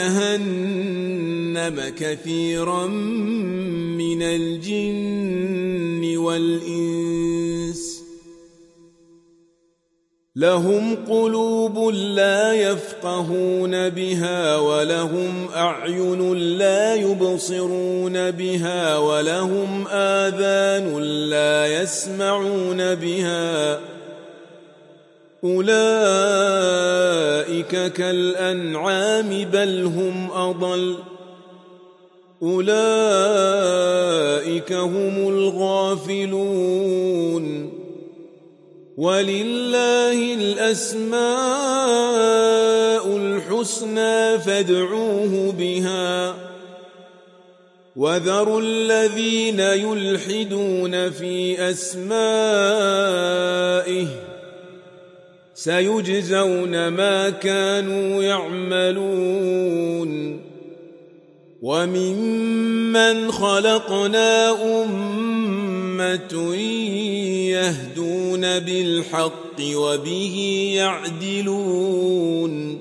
A: لجهنم كثيرا من الجن والإنس لهم قلوب لا يفقهون بها ولهم أعين لا يبصرون بها ولهم آذان لا يسمعون بها أولئك كالأنعام بل هم أضل أولئك هم الغافلون ولله الأسماء الحسنى فادعوه بها وذروا الذين يلحدون في أسمائه سيجزون ما كانوا يعملون وممن خلقنا أمة يهدون بالحق وبه يعدلون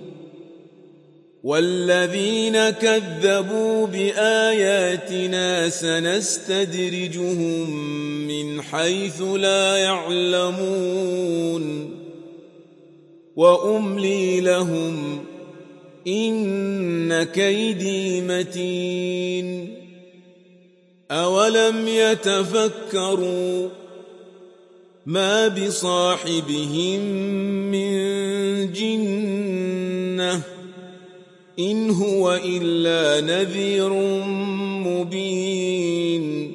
A: والذين كذبوا بآياتنا سنستدرجهم من حيث لا يعلمون وأملي لهم إن كيدي متين أولم يتفكروا ما بصاحبهم من جنة إن هو إلا نذير مبين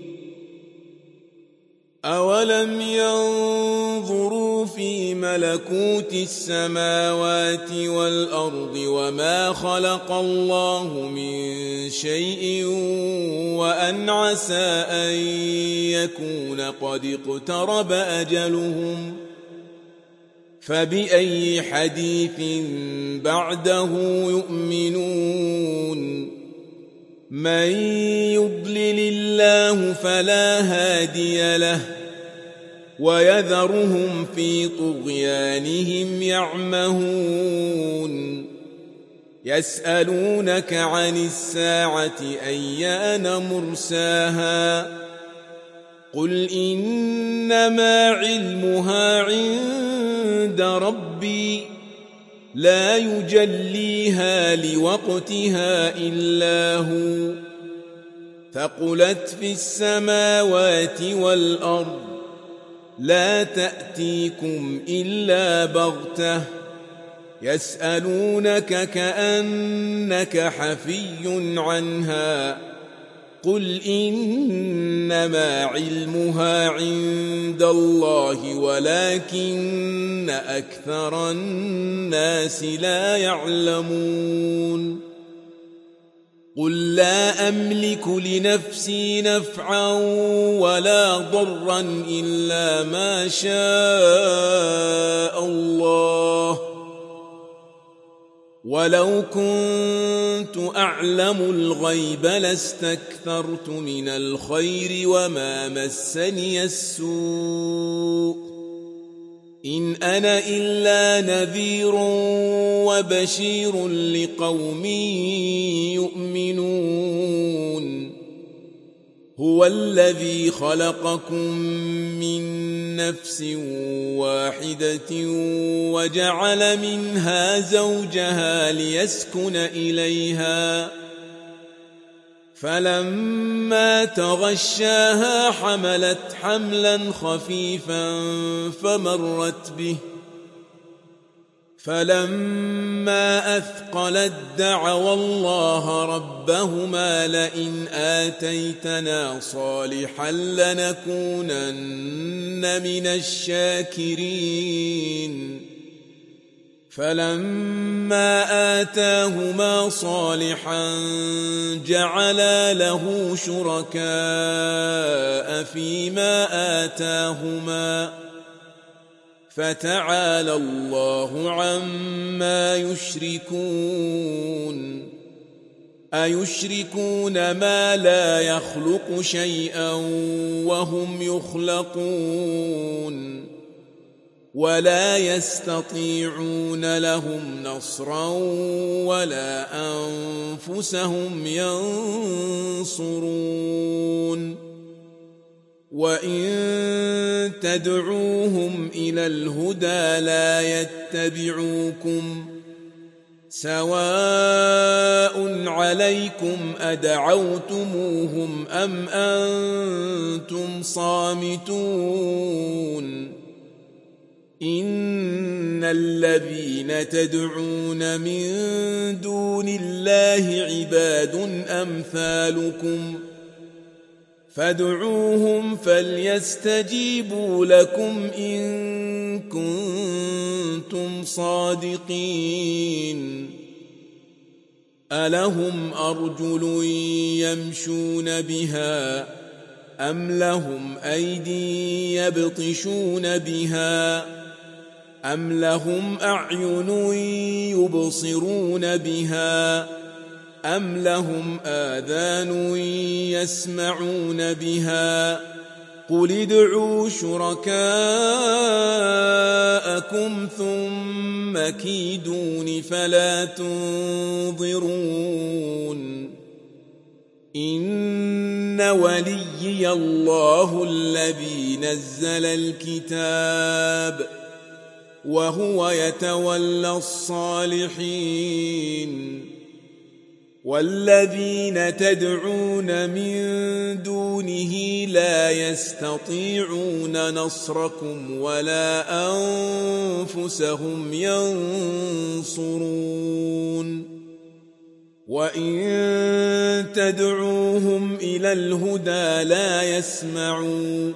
A: أولم ينظروا في ملكوت السماوات والأرض وما خلق الله من شيء وأن عسى أن يكون قد اقترب أجلهم فبأي حديث بعده يؤمنون من يضلل الله فلا هادي له ويذرهم في طغيانهم يعمهون يسألونك عن الساعة أيان مرساها قل إنما علمها عند ربي لا يجليها لوقتها إلا هو ثقلت في السماوات والأرض لا تأتيكم إلا بغتة يسألونك كأنك حفي عنها قل إنما علمها عند الله ولكن أكثر الناس لا يعلمون قل لا أملك لنفسي نفعا ولا ضرا إلا ما شاء الله ولو كنت أعلم الغيب لاستكثرت من الخير وما مسني السوء إن أنا إلا نذير وبشير لقوم يؤمنون هو الذي خلقكم من نفس واحدة وجعل منها زوجها ليسكن إليها فلما تغشاها حملت حملا خفيفا فمرت به فلما أثقلت دعوا الله ربهما لئن آتيتنا صالحا لنكونن من الشاكرين فلما آتاهما صالحا جعلا له شركاء فيما آتاهما فتعالى الله عما يشركون أيشركون ما لا يخلق شيئا وهم يخلقون ولا يستطيعون لهم نصرا ولا أنفسهم ينصرون وإن تدعوهم إلى الهدى لا يتبعوكم سواء عليكم أدعوتموهم أم أنتم صامتون إن الذين تدعون من دون الله عباد أمثالكم فادعوهم فليستجيبوا لكم إن كنتم صادقين ألهم أرجل يمشون بها أم لهم أيدي يبطشون بها أم لهم أعين يبصرون بها أم لهم آذان يسمعون بها قل ادعوا شركاءكم ثم كيدون فلا تنظرون إن وليي الله الذي نزل الكتاب وهو يتولى الصالحين والذين تدعون من دونه لا يستطيعون نصركم ولا أنفسهم ينصرون وإن تدعوهم إلى الهدى لا يسمعون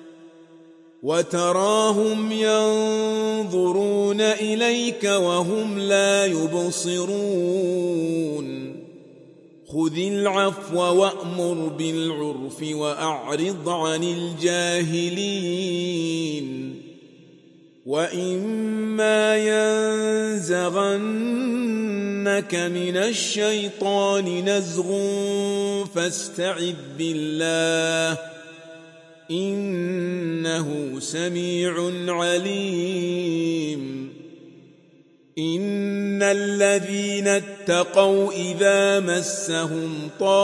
A: وتراهم ينظرون إليك وهم لا يبصرون خذ العفو وأمر بالعرف وأعرض عن الجاهلين وإما ينزغنك من الشيطان نزغ فاستعذ بالله إنه سميع عليم إن الذين اتقوا إذا مسهم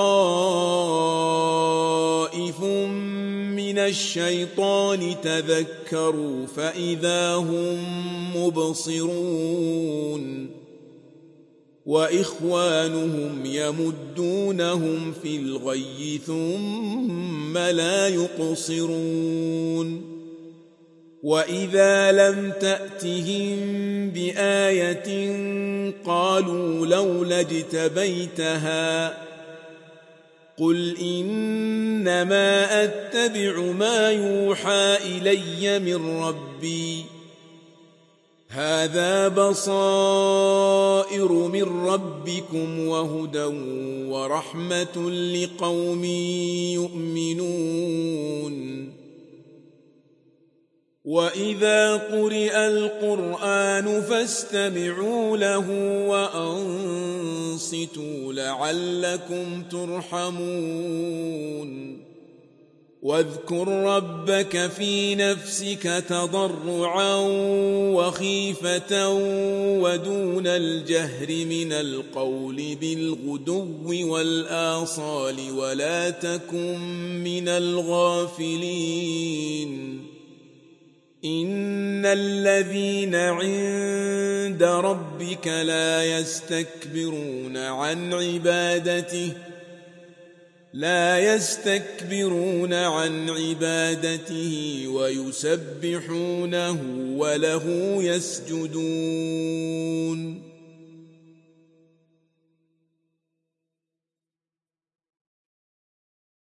A: طائف من الشيطان تذكروا فإذا هم مبصرون وإخوانهم يمدونهم في الغي ثم لا يقصرون وإذا لم تأتهم بآية قالوا لولا اجتبيتها قل إنما أتبع ما يوحى إلي من ربي هذا بصائر من ربكم وهدى ورحمة لقوم يؤمنون وإذا قرئ القرآن فاستمعوا له وأنصتوا لعلكم ترحمون واذكر ربك في نفسك تضرعا وخيفة ودون الجهر من القول بالغدو والآصال ولا تكن من الغافلين إن الذين عند ربك لا يستكبرون عن عبادته ويسبحونه وله يسجدون